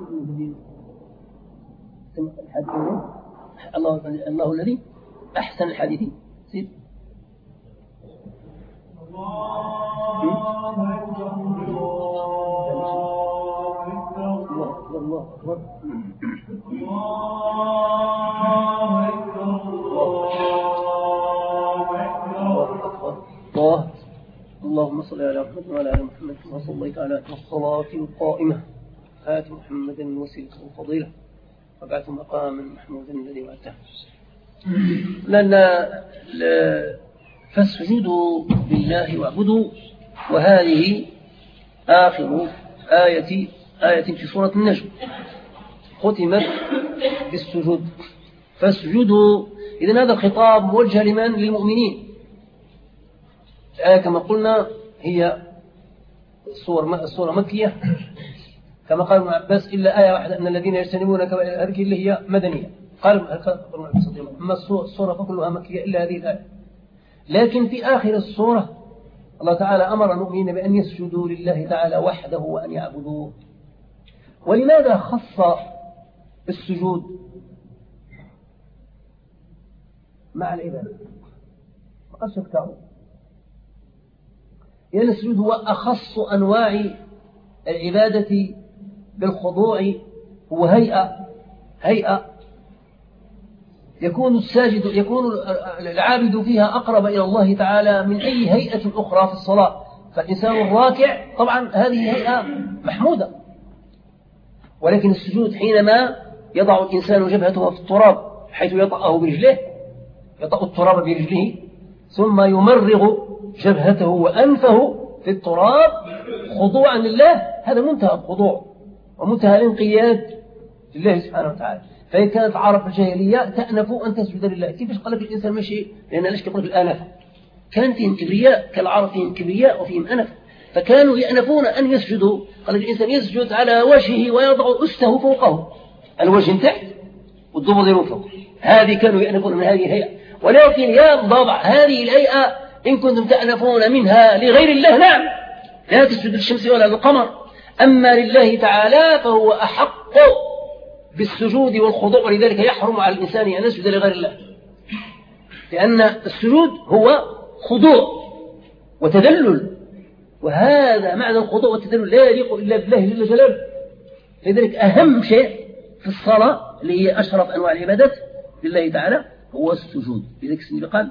الحديث الله الله الذي أحسن الحديث سيد الله الله أكبر الله اللهم صل على محمد وعلى آل محمد كما صليت على الصلاة القائمة آت محمدا الوسيلة والفضيلة وبعث مقاما محمودا الذي وعدته. لأن فاسجدوا لله واعبدوا، وهذه آخر آية آية في سورة النجم ختمت بالسجود. فاسجدوا، إذن هذا الخطاب موجه لمن؟ للمؤمنين. الآية كما قلنا هي السورة السورة مكية كما قال ابن عباس إلا آية واحدة أن الذين يجتنبون كبائر اللي هي مدنية. قال أما السورة فكلها مكية إلا هذه الآية. لكن في آخر السورة الله تعالى أمر المؤمنين بأن يسجدوا لله تعالى وحده وأن يعبدوه. ولماذا خص السجود مع العبادة؟ فقد شفتعوا لأن السجود هو أخص أنواع العبادة بالخضوع، هو هيئة هيئة يكون الساجد يكون العابد فيها أقرب إلى الله تعالى من أي هيئة أخرى في الصلاة. فالإنسان الراكع طبعا هذه هيئة محمودة، ولكن السجود حينما يضع الإنسان جبهته في التراب حيث يطأه برجله، يطأ التراب برجله ثم يمرغ جبهته وأنفه في التراب خضوعا لله، هذا منتهى الخضوع ومنتهى الانقياد لله سبحانه وتعالى. فإن كانت عرب الجاهلية تأنف أن تسجد لله. كيفاش قال لك الإنسان ماشي؟ لأن ليش كيقول لك الآنف؟ كان فيهم كبرياء كالعرب، فيهم كبرياء وفيهم أنف، فكانوا يأنفون أن يسجدوا. قال لك الإنسان يسجد على وجهه ويضع أسته فوقه، الوجه من تحت والضبط من فوق. هذه كانوا يأنفون من هذه الهيئة. ولكن يا ضبع هذه الهيئة إن كنتم تأنفون منها لغير الله نعم، لا تسجد للشمس ولا للقمر، أما لله تعالى فهو أحق بالسجود والخضوع، ولذلك يحرم على الإنسان أن يسجد لغير الله، لأن السجود هو خضوع وتذلل، وهذا معنى الخضوع والتذلل لا يليق إلا بالله جل جلاله. لذلك أهم شيء في الصلاة اللي هي أشرف أنواع العبادات لله تعالى هو السجود. لذلك السنة قال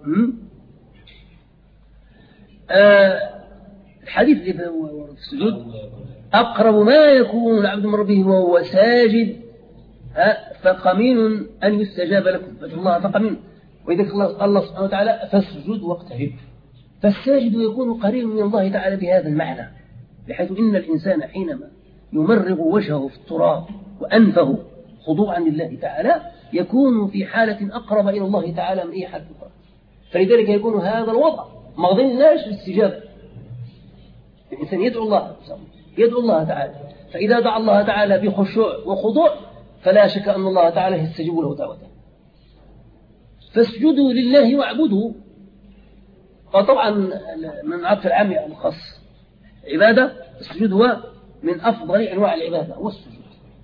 آه الحديث في السجود أقرب ما يكون العبد من ربه وهو ساجد فقمين أن يستجاب لكم، فادعوا الله فقمين. وإذا قال الله سبحانه وتعالى فاسجد واقترب، فالساجد يكون قريب من الله تعالى بهذا المعنى، بحيث إن الإنسان حينما يمرغ وجهه في التراب وأنفه خضوعا لله تعالى يكون في حالة أقرب إلى الله تعالى من أي حالة أخرى. فلذلك يكون هذا الوضع مغضين الناس للاستجابة. الإنسان يدعو الله يدعو الله تعالى، فإذا دعا الله تعالى بخشوع وخضوع فلا شك أن الله تعالى يستجيب له دعوته. فاسجدوا لله واعبدوا، وطبعا من عطف العام على الخاص عبادة. السجود هو من أفضل أنواع العبادة والسجود.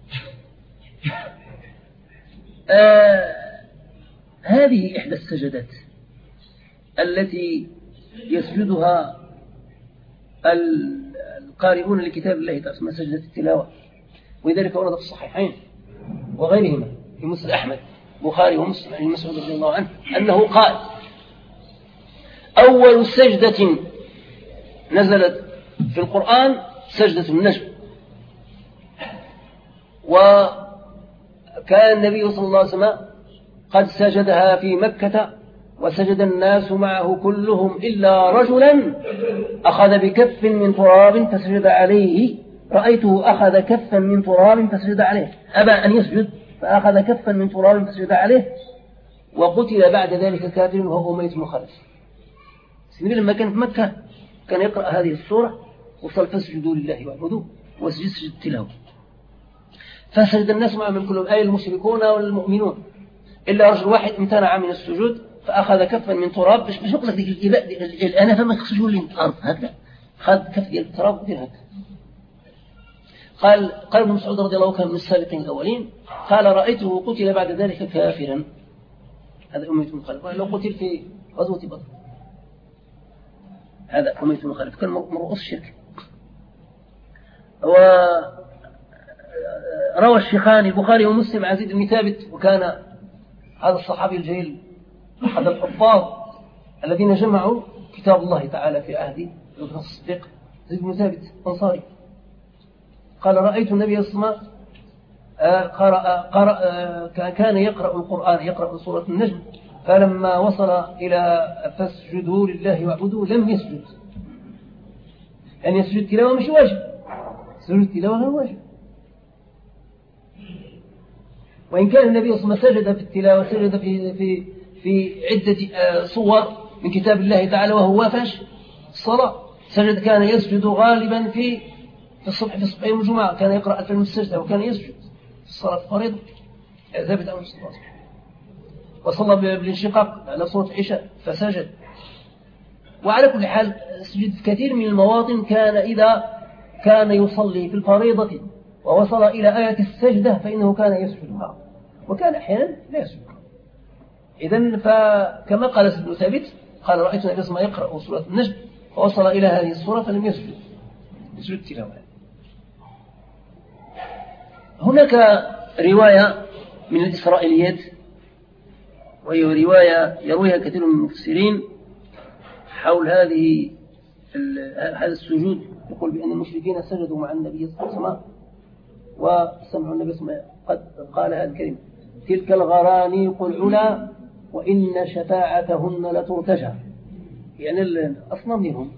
آه هذه إحدى السجدات التي يسجدها القارئون لكتاب الله تعالى، اسمها سجدة التلاوة، ولذلك ورد في الصحيحين وغيرهما في مسند أحمد بخاري ومسلم عن مسعود رضي الله عنه أنه قال أول سجدة نزلت في القرآن سجدة النجم، وكان النبي صلى الله عليه وسلم قد سجدها في مكة وسجد الناس معه كلهم إلا رجلا أخذ بكف من تراب فسجد عليه، رأيته أخذ كفا من تراب فسجد عليه، أبى أن يسجد فأخذ كفا من تراب فسجد عليه، وقتل بعد ذلك كافر وهو أمية بن خلف. النبي لما كان في مكة كان يقرأ هذه السورة وصل فاسجدوا لله واعبدوه وسجد سجد التلاوة، فسجد الناس معه من كلهم أي المشركون والمؤمنون إلا رجل واحد امتنع من السجود فأخذ كفا من تراب باش باش يقلق ديك الإباء الآن فما يخرجوا لي الأرض هكذا، خذ كف ديال التراب ودير هكذا. قال قال ابن مسعود رضي الله عنه من السابقين الأولين قال رأيته قتل بعد ذلك كافرا، هذا أمية بن خلف لو قتل في غزوة بدر، هذا أمية بن خلف كان من رؤوس الشرك. وروى الشيخان البخاري ومسلم عن زيد بن ثابت، وكان هذا الصحابي الجليل أحد الحفاظ الذين جمعوا كتاب الله تعالى في عهد الصديق زيد بن ثابت أنصاري، قال رأيت النبي صلى الله عليه وسلم قرأ قرأ كان يقرأ القرآن يقرأ سورة النجم، فلما وصل إلى فاسجدوا لله واعبدوا لم يسجد، يعني يسجد تلاوة مش واجب، سجود التلاوة غير واجب. وإن كان النبي صلى الله عليه وسلم سجد في التلاوة سجد في في في عدة صور من كتاب الله تعالى وهو وافش الصلاة، سجد كان يسجد غالبا في في الصبح في الصبح يوم الجمعة كان يقرأ ألف من السجدة، وكان يسجد في الصلاة الفريضة ثابت عن الصلاة، وصلى بالانشقاق على صوت عشاء فسجد. وعلى كل حال سجد في كثير من المواطن كان إذا كان يصلي في الفريضة ووصل إلى آية السجدة فإنه كان يسجدها، وكان أحيانا لا يسجد. إذن فكما قال ابن ثابت قال رأيت النبي صلى الله عليه وسلم يقرأ سورة النجم فوصل إلى هذه السورة فلم يسجد يسجد تلاوة. هناك رواية من الإسرائيليات وهي رواية يرويها كثير من المفسرين حول هذه هذا السجود، يقول بأن المشركين سجدوا مع النبي صلى الله عليه وسلم وسمعوا النبي صلى الله عليه وسلم قد قال هذه الكلمة تلك الغرانيق العلا وإن شفاعتهن لترتجى، يعني الأصنام منهم.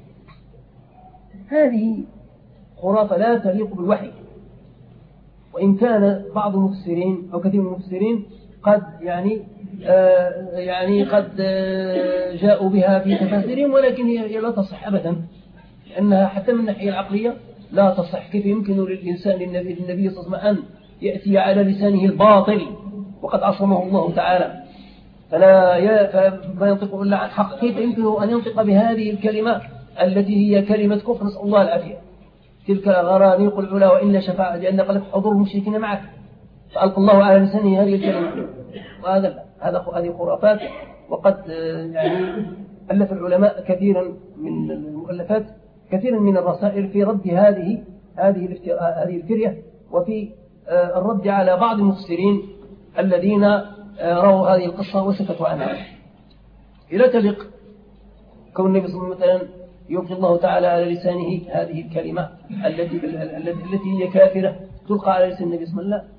هذه خرافة لا تليق بالوحي، وإن كان بعض المفسرين أو كثير من المفسرين قد يعني آه يعني قد آه جاءوا بها في تفاسيرهم، ولكن هي لا تصح أبدا، لأنها حتى من الناحية العقلية لا تصح. كيف يمكن للإنسان للنبي, للنبي صلى الله عليه وسلم أن يأتي على لسانه الباطل وقد عصمه الله تعالى فلا فما ينطق إلا عن حق؟ كيف يمكن أن ينطق بهذه الكلمة التي هي كلمة كفر؟ نسأل الله العافية. تلك غرانيق العلا وإن شفاعة، لأن قلت حضور المشركين معك فألقى الله على لسانه هذه الكلمة، وهذا هذا هذه خرافات. وقد يعني ألف العلماء كثيرا من المؤلفات كثيرا من الرسائل في رد هذه هذه هذه الفرية، وفي الرد على بعض المفسرين الذين رووا هذه القصة وسكتوا عنها. إلى تلق كون النبي صلى الله عليه وسلم يلقي الله تعالى على لسانه هذه الكلمة التي التي هي كافرة تلقى على لسان النبي صلى الله عليه وسلم.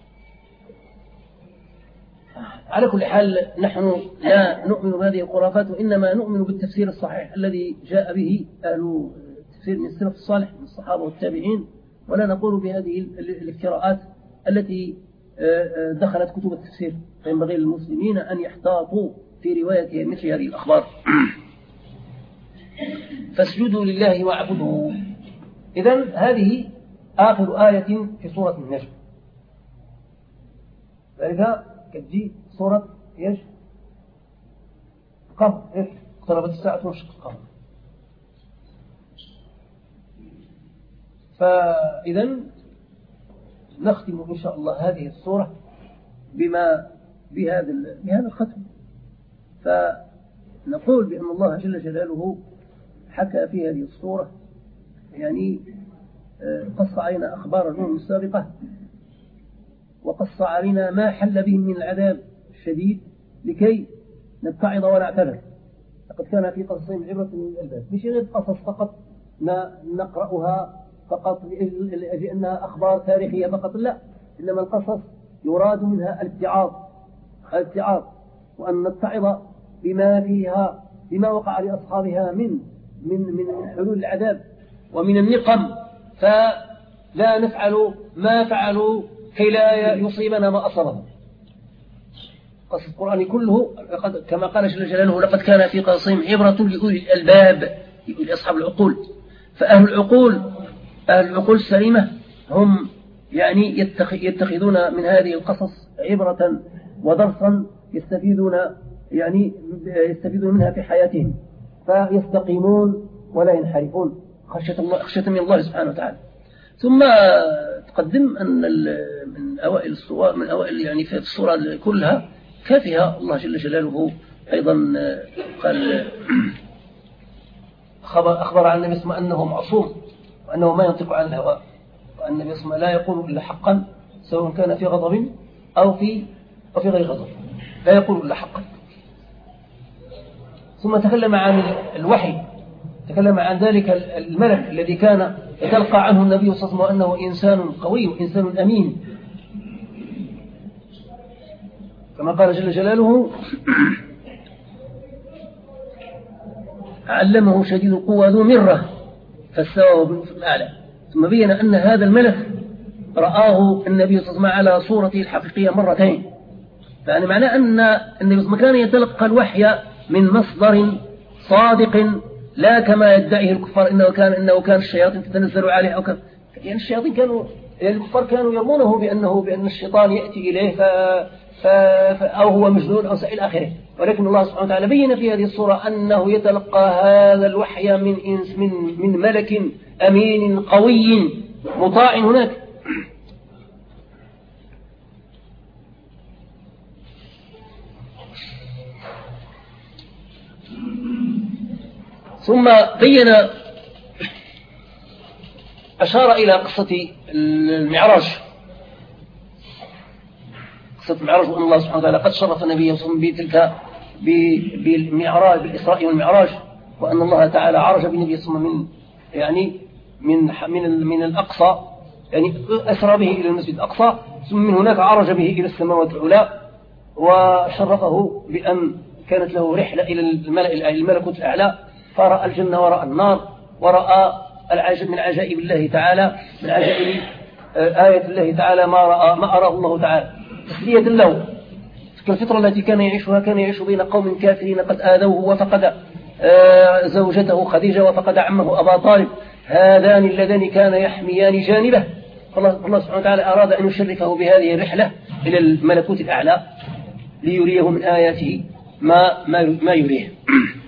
على كل حال نحن لا نؤمن بهذه الخرافات، وإنما نؤمن بالتفسير الصحيح الذي جاء به أهل التفسير من السلف الصالح من الصحابة والتابعين، ولا نقول بهذه الافتراءات التي دخلت كتب التفسير. فينبغي للمسلمين أن يحتاطوا في رواية مثل هذه الأخبار. فاسجدوا لله واعبدوا. إذن هذه آخر آية في سورة النجم، ذلك كتجي سورة إيش؟ قمر. إيش؟ اقتربت الساعة وانشق القمر. فإذن نختم إن شاء الله هذه السورة بما بهذا بهذا الختم. فنقول بأن الله جل جلاله حكى في هذه السورة يعني قص علينا أخبار الأمم السابقة، وقص علينا ما حل بهم من العذاب الشديد لكي نتعظ ونعتبر. لقد كان في قصصهم عبرة للألباب، مش غير قصص فقط نقرأها فقط لأجل أنها أخبار تاريخية فقط، لا، إنما القصص يراد منها الاتعاظ الاتعاظ وأن نتعظ بما فيها بما وقع لأصحابها من من من حلول العذاب ومن النقم، فلا نفعل ما فعلوا كي لا يصيبنا ما أصابهم. القصص القرآني كله كما قال جل جلاله لقد كان في قصصهم عبرة لأولي الألباب، لأصحاب العقول. فأهل العقول أهل العقول السليمة هم يعني يتخذون من هذه القصص عبرة ودرسا يستفيدون يعني يستفيدون منها في حياتهم، فيستقيمون ولا ينحرفون خشية الله خشية من الله سبحانه وتعالى. ثم تقدم أن من أوائل الصور من أوائل يعني في الصورة كلها كافها الله جل جلاله أيضا قال خبر أخبر عن النبي اسمه أنه معصوم وأنه ما ينطق عن الهوى، وأن النبي اسمه لا يقول إلا حقا سواء كان في غضب أو في أو في غير غضب، لا يقول إلا حقا. ثم تكلم عن الوحي، تكلم عن ذلك الملك الذي كان يتلقى عنه النبي صلى الله عليه وسلم وأنه إنسان قوي وإنسان أمين، كما قال جل جلاله علمه شديد القوى ذو مرة فاستوى بالأفق الأعلى. ثم بين أن هذا الملك رآه النبي صلى الله عليه وسلم على صورته الحقيقية مرتين، يعني معناه أن النبي صلى الله عليه وسلم كان يتلقى الوحي من مصدر صادق لا كما يدعيه الكفار إنه كان إنه كان الشياطين تتنزل عليه أو كان يعني الشياطين كانوا يعني الكفار كانوا يرمونه بأنه بأن الشيطان يأتي إليه ف... ف... أو هو مجنون أو سائل آخره، ولكن الله سبحانه وتعالى بين في هذه الصورة أنه يتلقى هذا الوحي من إنس من من ملك أمين قوي مطاع هناك. ثم بين أشار إلى قصة المعراج، قصة المعراج، وأن الله سبحانه وتعالى قد شرف النبي صلى الله عليه وسلم بتلك بالمعراج بالإسراء والمعراج، وأن الله تعالى عرج بالنبي صلى الله عليه وسلم من يعني من من من الأقصى يعني أسرى به إلى المسجد الأقصى، ثم من هناك عرج به إلى السماوات العلى، وشرفه بأن كانت له رحلة إلى الملأ الملكوت الأعلى، فرأى الجنة ورأى النار، ورأى العجب من عجائب الله تعالى من عجائب آية الله تعالى ما رأى ما أراه الله تعالى تسلية له. الفترة التي كان يعيشها كان يعيش بين قوم كافرين قد آذوه، وفقد زوجته خديجة، وفقد عمه أبا طالب، هذان اللذان كان يحميان جانبه. الله سبحانه وتعالى أراد أن يشرفه بهذه الرحلة إلى الملكوت الأعلى ليريه من آياته ما ما ما يريه.